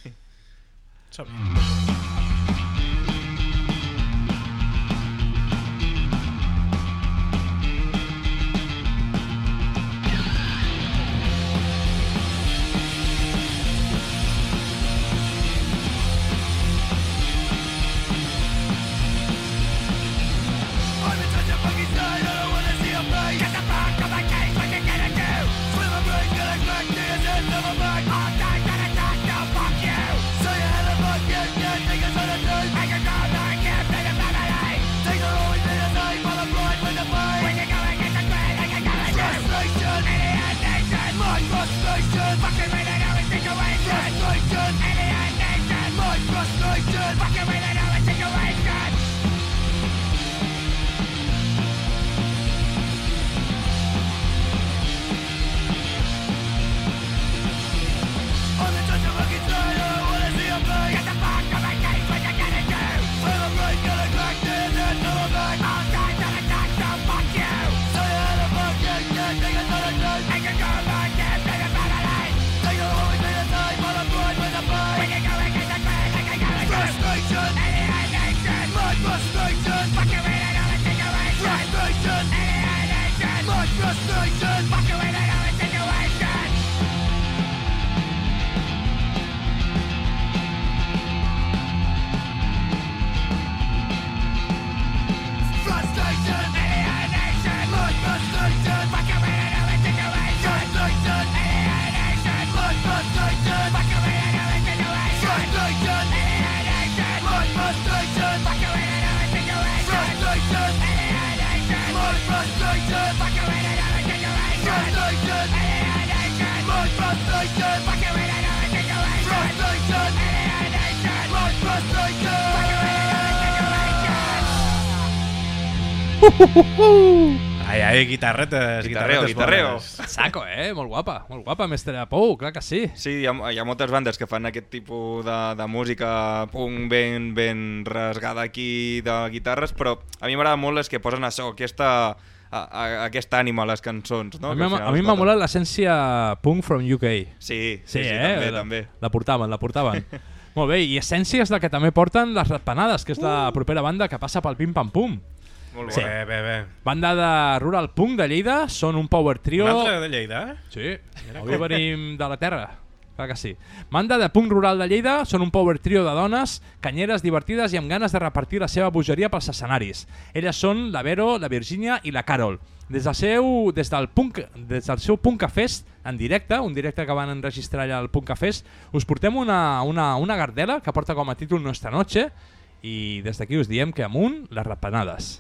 Som. Ai, ai, guitarretes, Guitarreo, guitarretes guitarreo. bones. Saco, eh? Molt guapa, molt guapa, mestre Pou, clar que sí. Sí, hi ha, hi ha moltes bandes que fan aquest tipus de, de música punk ben, ben rasgada aquí de guitarres, però a mi m'agrada molt les que posen això, aquesta, a, a, aquesta ànima a les cançons. No? A Que mi al m'ha- final a mi es m'ha nota. molat l'essència punk from U K. Sí, sí, Sí, sí, eh? també, la, també. La portaven, la portaven. Molt bé, i Essència és la que també porten les Ratpenades, que és la propera banda que passa pel Pim Pam Pum. Molt bé, sí. bé, bé, bé. Banda de Rural Punk de Lleida, són un power trio... Un altre de Lleida, eh? Sí, avui venim de la terra. Clar que sí. Banda de punk rural de Lleida, són un power trio de dones, canyeres, divertides i amb ganes de repartir la seva bogeria pels escenaris. Elles són la Vero, la Virgínia i la Carol. Des del seu, des del punk, des del seu Punka Fest en directe, un directe que van enregistrar allà al Punka Fest, us portem una, una, una gardela que porta com a títol Nuestra Noche i des d'aquí us diem que amunt les Ratpenades.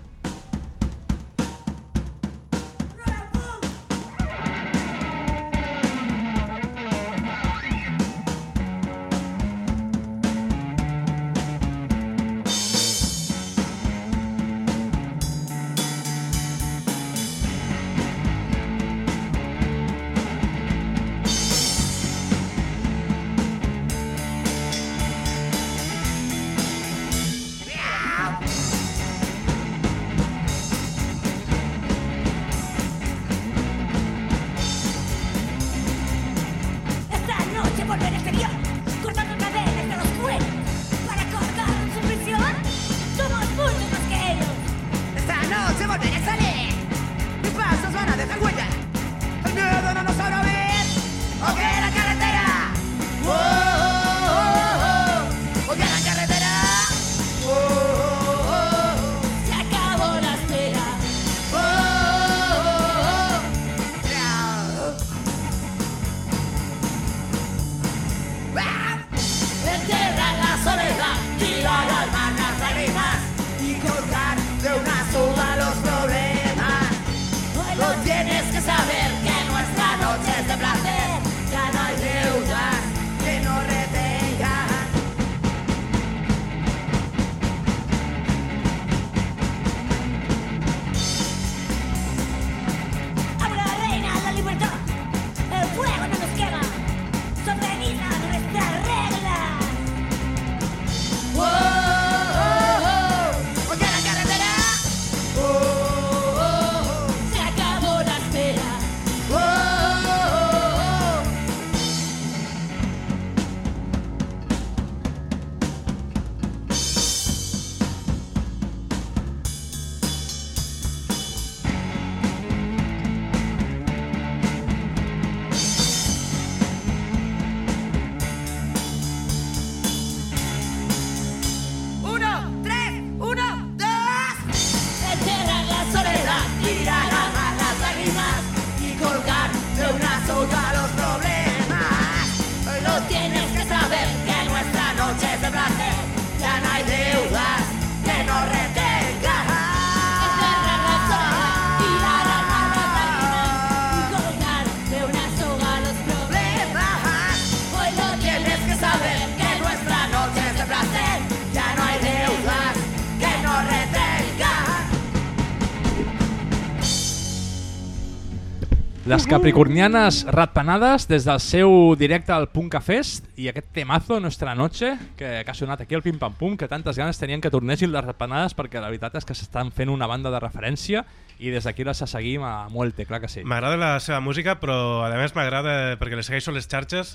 Les capricornianes Ratpenades des del seu directe al Punka Fest i aquest temazo Nuestra Noche que, que ha sonat aquí al Pim Pam Pum, que tantes ganes tenien que tornessin les Ratpenades perquè la veritat és que s'estan fent una banda de referència i des d'aquí les seguim a muerte, clar que sí. M'agrada la seva música, però a més m'agrada perquè les segueixo les xarxes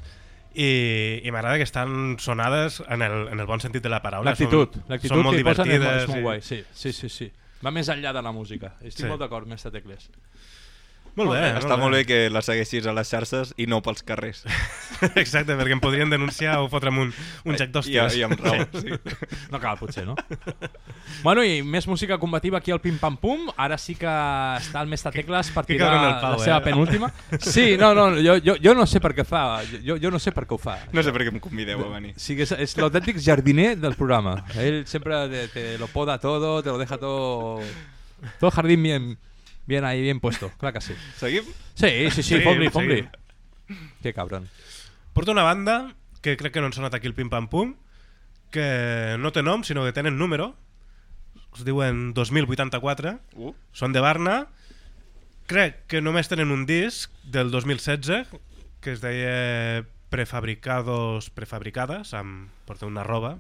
i, i m'agrada que estan sonades en el, en el bon sentit de la paraula. L'actitud, són, l'actitud són molt que hi posen divertides. És molt guai, sí, sí, sí, sí. Va més enllà de la música. Estic Sí. molt d'acord, mestre Tecles. Molt bé, Està molt molt bé. bé que la segueixis a les xarxes i no pels carrers. Exacte, perquè em podrien denunciar o fotre'm un, un jack d'hòsties. I, i amb raó, sí. No cal, potser, no? Bueno, i més música combativa aquí al Pim Pam Pum. Ara sí que està el mestre Tecles per Que tirar cabron el Pau, la seva eh? penúltima. Sí, no, no, jo, jo, jo no sé per què fa. Jo, jo no sé per què ho fa. No sé per què em convideu a venir. Sí, que és, és l'autèntic jardiner del programa. Ell sempre te, te lo poda todo, te lo deja todo... Todo el jardín bien... Bien ahí, bien puesto, clar que sí. Seguim? Sí, sí, sí, Sí, fot-li, seguim. fot-li. Que cabron. Porto una banda que crec que no han sonat aquí el Pim Pam Pum, que no té nom, sinó que tenen número. Es diuen dos mil vuitanta-quatre. Uh. Són de Barna. Crec que només tenen un disc del dos mil setze que es deia Prefabricados Prefabricades, amb porta una roba.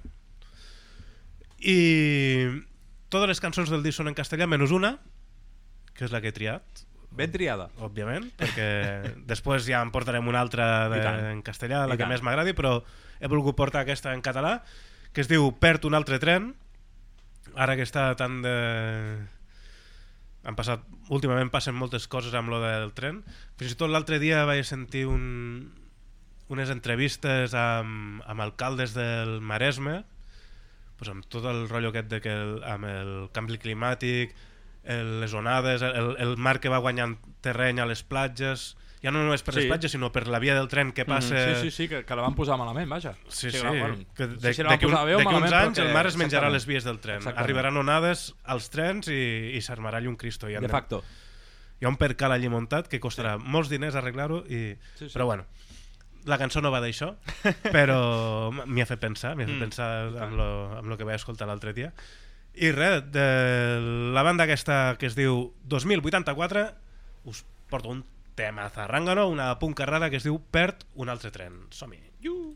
I totes les cançons del disc són en castellà, menys una, que és la que he triat. Ben triada. Òbviament, perquè després ja en portarem una altra de, en castellà, la I que tant. més m'agradi, però he volgut portar aquesta en català, que es diu Perd un altre tren. Ara que està tan de... Han passat... Últimament passen moltes coses amb lo del tren. Fins i tot l'altre dia vaig sentir un... unes entrevistes amb, amb alcaldes del Maresme, pues amb tot el rotllo aquest de que el, amb el canvi climàtic, el, les onades, el, el mar que va guanyant terreny a les platges, ja no només per sí. les platges, sinó per la via del tren que passa... Mm, sí, sí, sí, que, que la van posar malament, vaja. Sí, sí, sí, bueno, que de, de, si la van posar bé o d'aquí malament, uns anys que... el mar es menjarà les vies del tren. Exactament. Arribaran onades als trens i, i s'armarà allà un Cristo. I de facto. Hi ha un percal allí muntat que costarà sí. molts diners arreglar-ho, i... sí, sí. però bueno, la cançó no va d'això, però m'hi ha fet pensar, m'hi ha fet mm. pensar amb lo, amb lo que vaig escoltar l'altre dia. I res, de la banda aquesta que es diu dos mil vuitanta-quatre us porto un tema zarrangano, una puncarrada que es diu Perd un altre tren. Som-hi! Iu!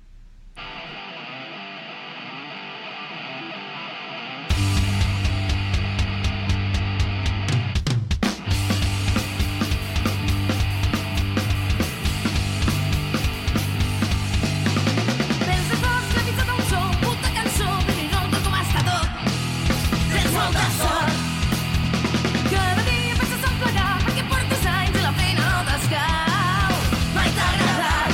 Mai t'agradat.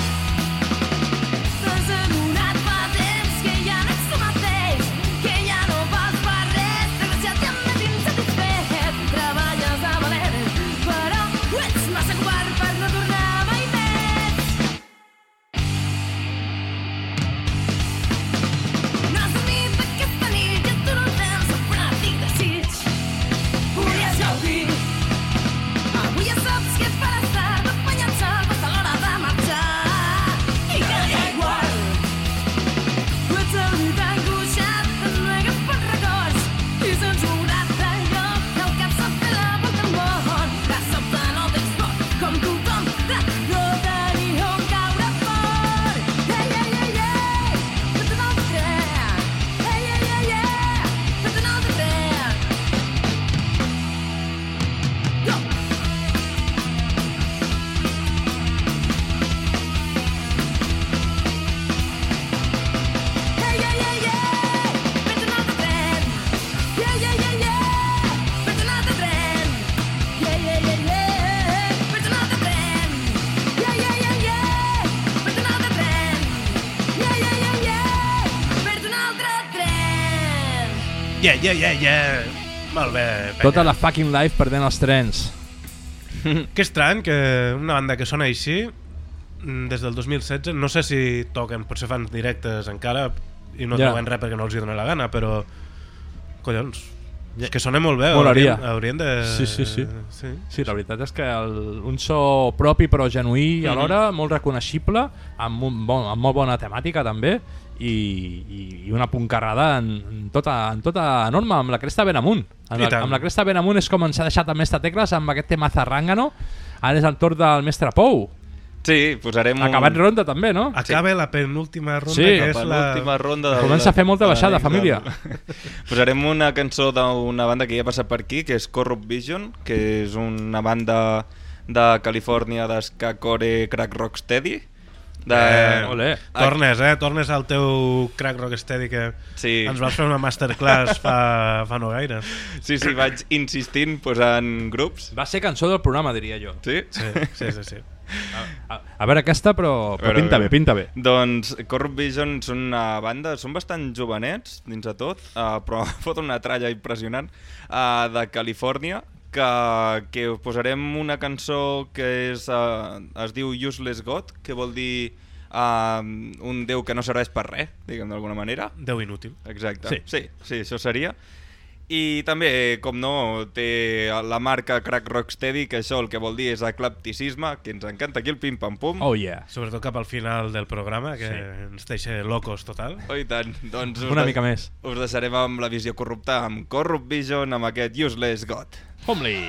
Yeah, yeah, yeah, yeah. Molt bé, penya. Tota la fucking life perdent els trens. Que estrany que una banda que sona així des del dos mil setze, no sé si toquen, potser fan directes encara i no ja. troben res perquè no els hi dona la gana, però collons, és que sona molt bé. Molaria. Haurien, haurien de... Sí, sí, sí. Sí, sí, la veritat és que el, un so propi però genuí mm-hmm. alhora, molt reconeixible, amb, un bon, amb molt bona temàtica també, i, i, i una puncarrada en, en, tota, en tota norma, amb la cresta ben amunt. Amb la, amb la cresta ben amunt és com ens ha deixat el mestre Tecles amb aquest tema zarrangano. Ara és el torn del mestre Pou. Sí, posarem un... Acabat ronda també, no? Acaba sí. la penúltima ronda, sí. que és la la... penúltima ronda de Comença a fer molta baixada, família. Posarem una cançó d'una banda que ja ha passat per aquí, que és Corrupt Vision, que és una banda de Califòrnia d'Ska-Core Crack Rocksteady. De... Eh, tornes, eh? Tornes al teu Crack Rocksteady que sí. ens vas fer una masterclass fa, fa no gaire. Sí, sí, vaig insistint posant grups. Va ser cançó del programa, diria jo. Sí? Sí, sí, sí, sí. A, a, a veure aquesta, però, però pinta bé, pinta bé. Doncs Corrupt Vision són una banda, són bastant jovenets dins de tot, uh, però fot una tralla impressionant, uh, de Califòrnia, que, que us posarem una cançó que és, uh, es diu Useless God, que vol dir uh, un déu que no serveix per res, diguem d'alguna manera. Déu inútil. Exacte, sí, sí, sí, això seria. I també, com no, té la marca Crack Rocksteady, que això el que vol dir és eclecticisme, que ens encanta aquí el pim-pam-pum. Oh yeah. Sobretot cap al final del programa, que sí. ens deixa locos total. Oh, i tant. Doncs una mica més. Us deixarem amb la visió corrupta, amb Corrupt Vision, amb aquest Useless God. Homely!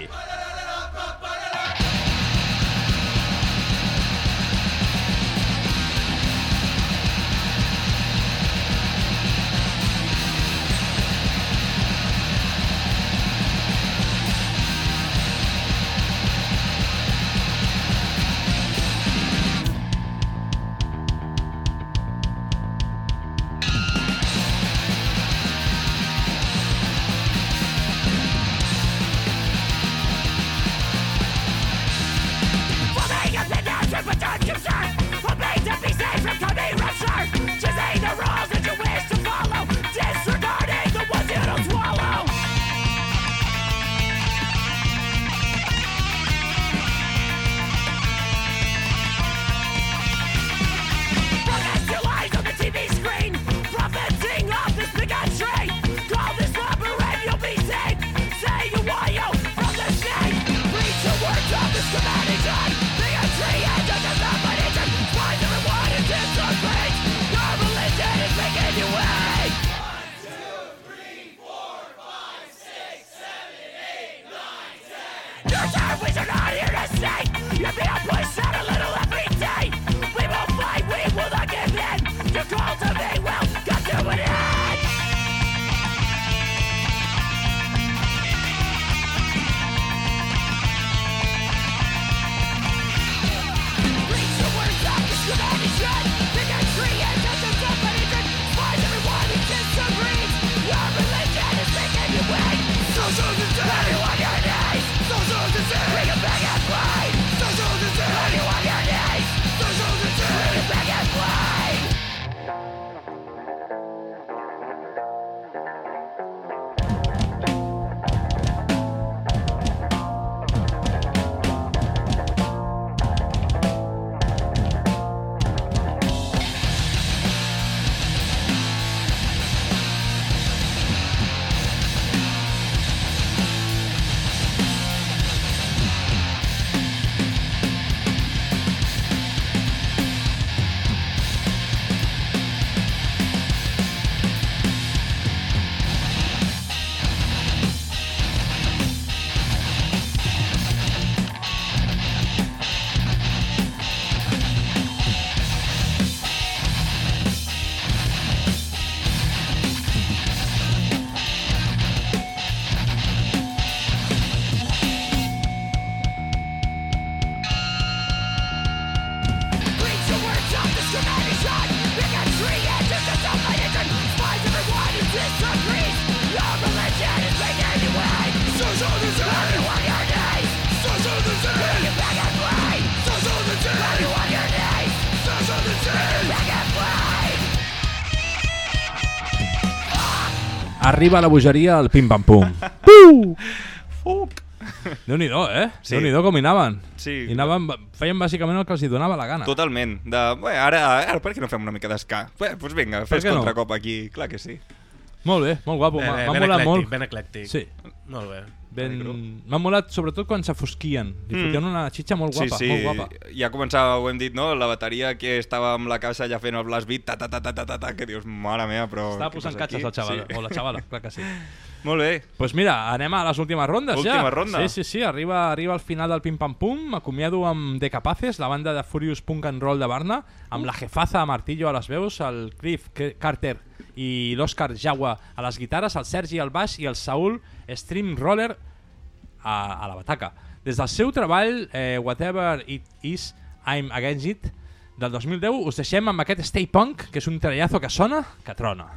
arriba a la bogeria el pim-pam-pum. Puh! Fuc! Déu-n'hi-do, eh? Sí. Déu-n'hi-do com hi anaven. Sí. I anaven, feien bàsicament el que els hi donava la gana. Totalment. De, bé, ara, ara per què no fem una mica d'esca? Bé, doncs vinga, Per fes què no? contracop aquí. Clar que sí. Molt bé, molt guapo. Bé, M'ha bé, m'ha ben molat eclèctic, molt. ben eclèctic. Sí. Molt bé. Ben... M'ha molat sobretot quan s'afosquien. Li Mm. fotien una xitxa molt guapa, sí, sí. molt guapa. Ja començava, ho hem dit, no? La bateria que estava amb la caixa ja fent el blast beat, ta ta ta ta ta ta, ta que dius, mare meva, però... Estava què posant passa catxes aquí? el xaval, Sí. o la xavala, clar que sí. Molt bé. Doncs pues mira, anem a les últimes rondes ja. Última ronda. Sí, sí, sí, arriba, arriba al final del pim-pam-pum. M'acomiado amb The Capaces, la banda de Furious Punk and Roll de Barna, amb la jefaza Martillo a les veus, el Cliff Carter i l'Òscar Jaua a les guitarres, el Sergi al baix i el Saúl Streamroller a, a la bataca. Des del seu treball, eh, Whatever It Is, I'm Against It, del dos mil deu, us deixem amb aquest Stay Punk, que és un trellazo que sona, que trona.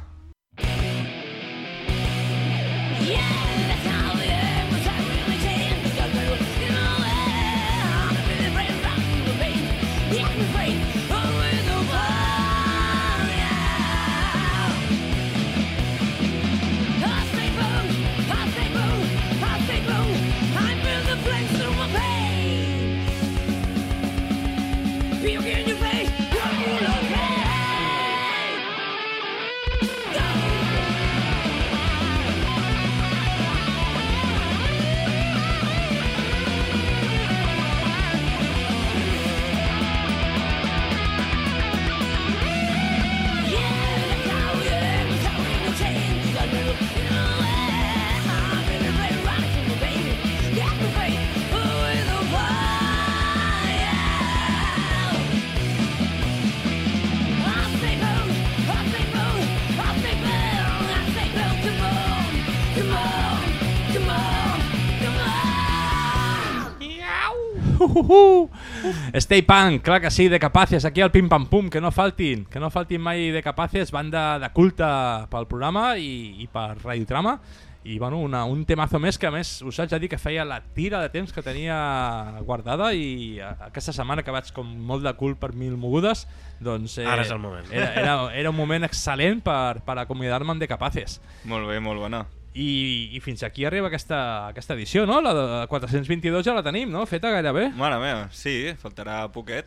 Uh, uh, uh. Stay Punk, clar que sí, de Capaces, aquí al Pim Pam Pum, que no faltin, que no faltin mai de Capaces, banda de culte pel programa i, i per Radiotrama. I bueno, una, un temazo més que a més us haig de dir que feia la tira de temps que tenia guardada i aquesta setmana que vaig com molt de cul per mil mogudes, doncs eh, ara és el moment. Era, era, era un moment excel·lent per, per acomiadar-me amb de Capaces. Molt bé, molt bona. I, i fins aquí arriba aquesta, aquesta edició, no? La de quatre-cents vint-i-dos ja la tenim, no? Feta gairebé. Mare meva, sí, faltarà poquet.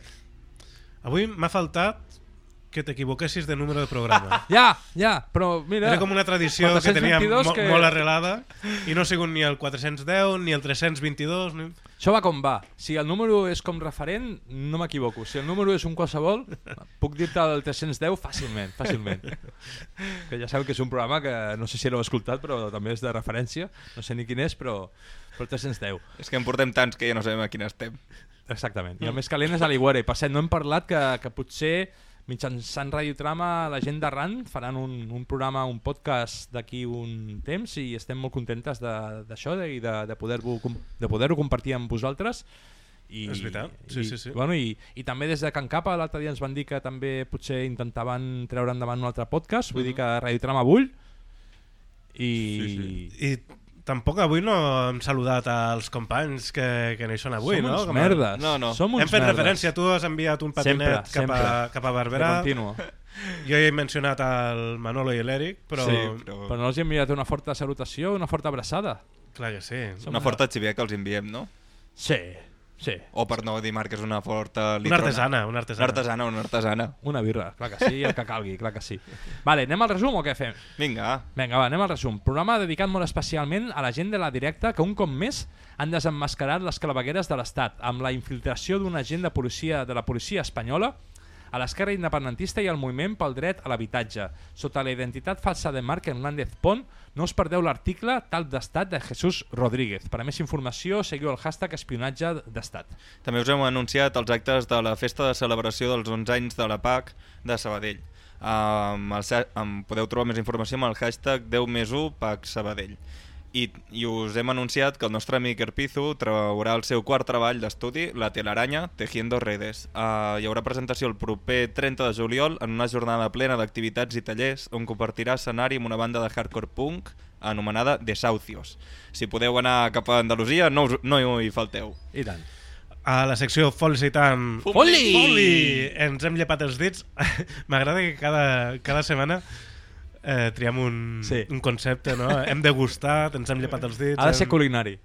Avui m'ha faltat que t'equivoquessis de número de programa. Ja, ja, però mira... Era com una tradició que tenia mo que... molt arrelada i no ha sigut ni el quatre-cents deu ni el tres-cents vint-i-dos. Ni... Això va com va. Si el número és com referent, no m'equivoco. Si el número és un qualsevol, puc dir-te el tres-cents deu fàcilment, fàcilment. Que ja sabeu que és un programa que no sé si l'heu escoltat, però també és de referència. No sé ni quin és, però, però tres-cents deu. És que en portem tants que ja no sabem a quin estem. Exactament. I el més calent és a l'Iguera. I per cert, no hem parlat que, que potser mitjançant Radiotrama la gent d'Arran faran un, un programa, un podcast d'aquí un temps i estem molt contentes d'això i de, de poder-ho de poder compartir amb vosaltres. I, és veritat, sí, i, sí, sí. Bueno, i, i també des de Can Capa l'altre dia ens van dir que també potser intentaven treure endavant un altre podcast, vull uh -huh. dir que Radiotrama bull i... Sí, sí. I tampoc avui no hem saludat als companys que, que no hi són avui, som no? Som uns merdes. No, no. Som uns hem fet merdes. referència, tu has enviat un patinet sempre, cap, sempre. A, cap a Barberà. Jo he mencionat el Manolo i l'Eric, però... Sí, però... però no els he enviat una forta salutació, una forta abraçada. Clar que sí. Una forta xivia que els enviem, no? Sí, sí. O per no dir marques una forta Una litrona. artesana, una artesana. Una artesana, una artesana. Una birra, clar que sí, el que calgui, clar que sí. Vale, anem al resum o què fem? Vinga. Vinga, va, anem al resum. Programa dedicat molt especialment a la gent de la directa que un cop més han desemmascarat les clavegueres de l'Estat amb la infiltració d'un agent de policia de la policia espanyola a l'esquerra independentista i al moviment pel dret a l'habitatge. Sota la identitat falsa de Marc Hernández Pont, no us perdeu l'article Talp d'Estat de Jesús Rodríguez. Per a més informació, seguiu el hashtag espionatge d'Estat. També us hem anunciat els actes de la festa de celebració dels onze anys de la P A C de Sabadell. Um, el, um, podeu trobar més informació amb el hashtag deu més u P A C Sabadell. I, I us hem anunciat que el nostre amic Erpizu traurà el seu quart treball d'estudi, La telaraña, Tejiendo redes. Uh, hi haurà presentació el proper trenta de juliol en una jornada plena d'activitats i tallers on compartirà escenari amb una banda de hardcore punk anomenada Desahucios. Si podeu anar cap a Andalusia, no, us, no hi falteu. I tant. A la secció Foli Citant Foli! Foli! Ens hem llepat els dits. M'agrada que cada, cada setmana eh, triem un, sí. un concepte, no? Hem degustat, ens hem llepat els dits... Ha de ser hem... culinari.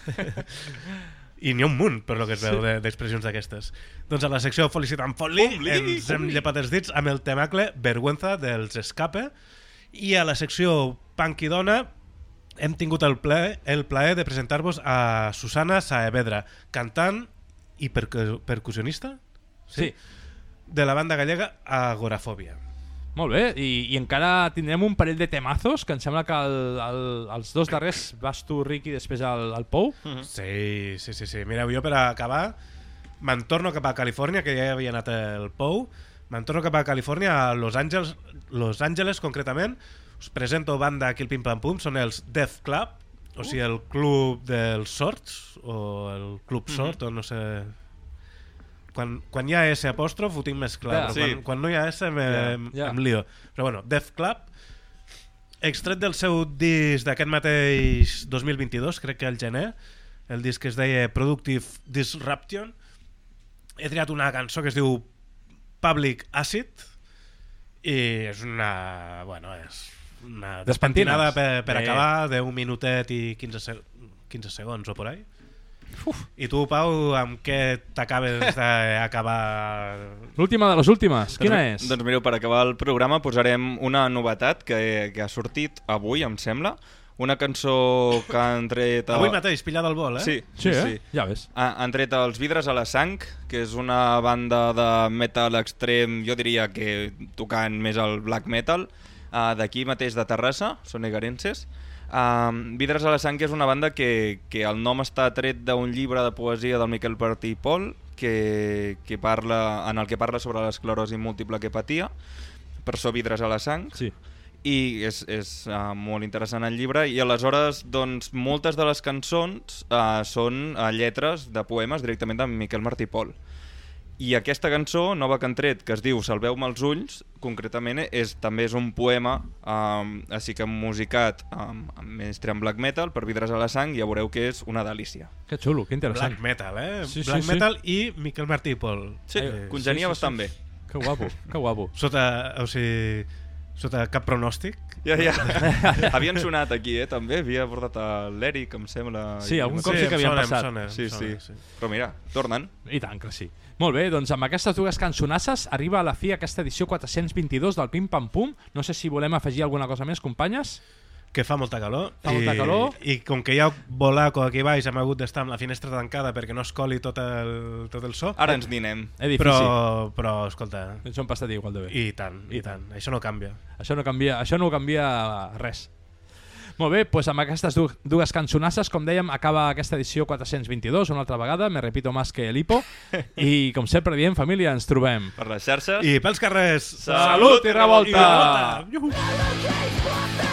I n'hi ha un munt, per lo que es veu, sí. d'expressions d'aquestes. Doncs a la secció Felicitant Fotli ens hem llepat els dits amb el temacle Vergüenza dels Escape, i a la secció Punk i Dona hem tingut el plaer, el plaer de presentar-vos a Susana Saavedra, cantant i percu percussionista sí. de la banda gallega Agorafòbia. Molt bé, I, i encara tindrem un parell de temazos, que em sembla que el, el, els dos darrers vas tu, Riqui, i després el, el Pou. Mm -hmm. Sí, sí, sí, sí. Mireu, jo per acabar me'n torno cap a Califòrnia, que ja havia anat el Pou, me'n torno cap a Califòrnia, a Los Angeles, Los Angeles concretament. Us presento banda aquí al Pim Pam Pum, són els Death Club, o sigui, el club dels sords, o el club sord, mm -hmm. o no sé... Quan, quan hi ha S apòstrof ho tinc més clar, yeah, però sí. quan, quan no hi ha S me, yeah, yeah. em lio. Però bueno, Death Club, extret del seu disc d'aquest mateix dos mil vint-i-dos, crec que el gener, el disc que es deia Productive Disruption, he triat una cançó que es diu Public Acid, i és una... bueno, és una despentinada per, per acabar d'un minutet i quinze, seg quinze segons o por ahí. Uf. I tu, Pau, amb què t'acabes d'acabar? L'última de les últimes, quina doncs, és? Doncs mireu, per acabar el programa posarem una novetat que, que ha sortit avui, em sembla. Una cançó que han tret... A... Avui mateix, pillada al vol, eh? Sí, sí, sí, eh? sí. Ja ves. Ha, han tret els Vidres a la Sang, que és una banda de metal extrem, jo diria que tocant més el black metal, uh, d'aquí mateix de Terrassa, són egarenses. Um, Vidres a la Sang és una banda que, que el nom està tret d'un llibre de poesia del Miquel Martí i Pol que, que parla, en el que parla sobre l'esclerosi múltiple que patia, per això Vidres a la Sang, sí. i és, és uh, molt interessant el llibre, i aleshores doncs, moltes de les cançons uh, són uh, lletres de poemes directament de Miquel Martí i Pol. I aquesta cançó, nova que han tret, que es diu Salveu-me els ulls, concretament és, també és un poema, um, així que musicat um, més en black metal, per Vidres a la Sang, i ja veureu que és una delícia. Que xulo, que interessant. Black metal, eh? Sí, black sí, metal sí. i Miquel Martí i Pol. Sí, eh, congenia sí, sí, bastant sí. bé. Que guapo, que guapo. Sota, o sigui, sota cap pronòstic. Ja, ja. Havien sonat aquí, eh, també. Havia portat l'Eric, em sembla. Sí, algun cop sí que havien passat. Sona, sí, sona, sí. sí. Però mira, tornen. I tant que sí. Molt bé, doncs amb aquestes dues cançonasses arriba a la fi aquesta edició quatre-cents vint-i-dos del Pim Pam Pum. No sé si volem afegir alguna cosa més, companyes. Que fa molta calor. Fa I, molta calor. I com que hi ha volaco aquí baix, hem hagut d'estar amb la finestra tancada perquè no es coli tot el, tot el so. Ara ens dinem. Però, però, escolta... Ens ho hem passat igual de bé. I tant, i, I tant. tant. Això no canvia. Això no canvia, això no canvia res. Molt bé, doncs amb aquestes dues cançonasses, com dèiem, acaba aquesta edició quatre-cents vint-i-dos, una altra vegada, me repito más que el hipo, i com sempre diem, família, ens trobem per les xarxes i pels carrers. Salut i revolta! I revolta!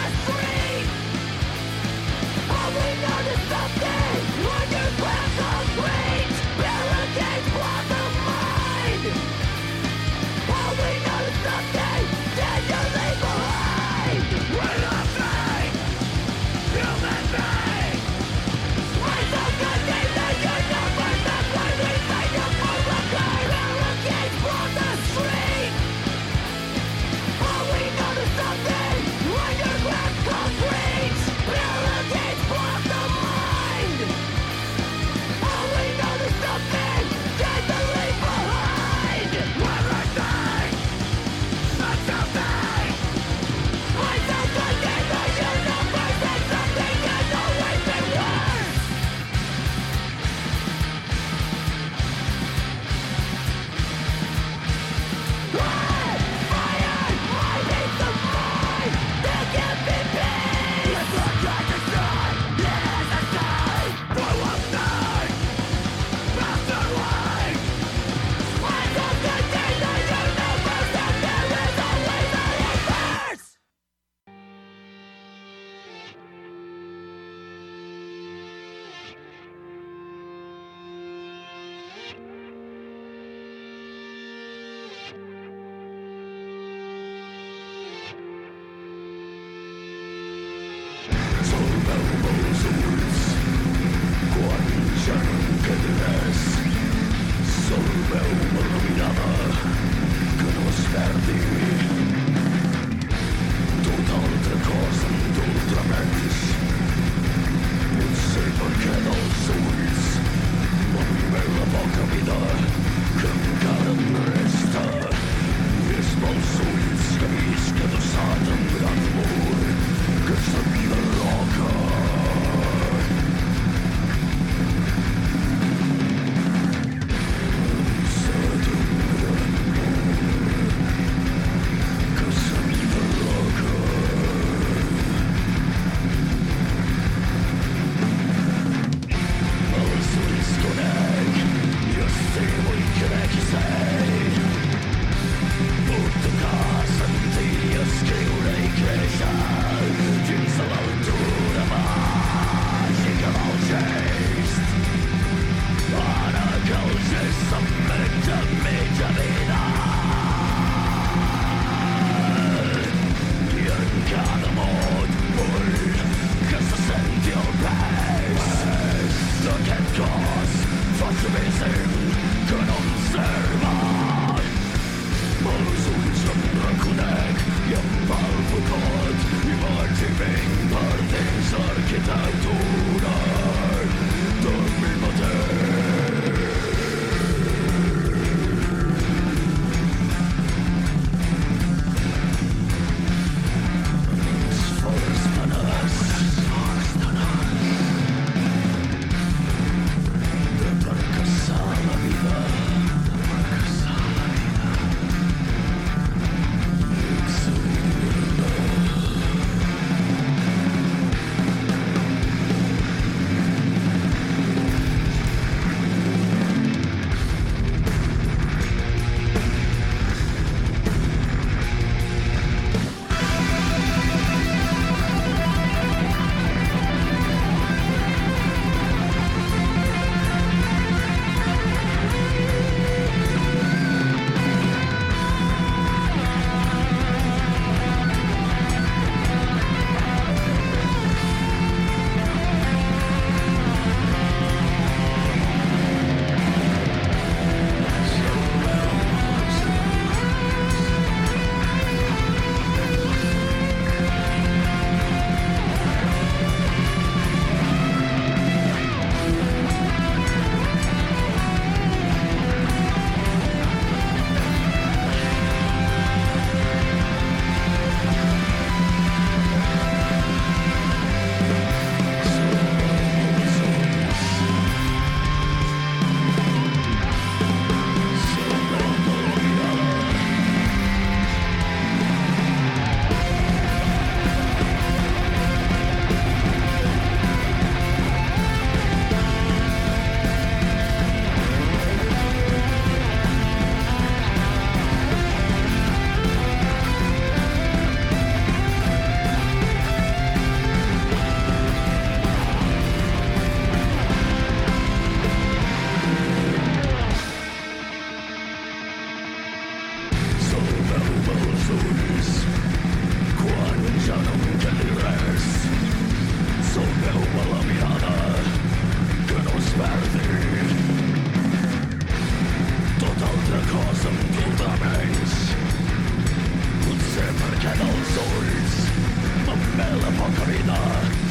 Total escoltaments. Potser perquè dels ulls m'emmela poca vida.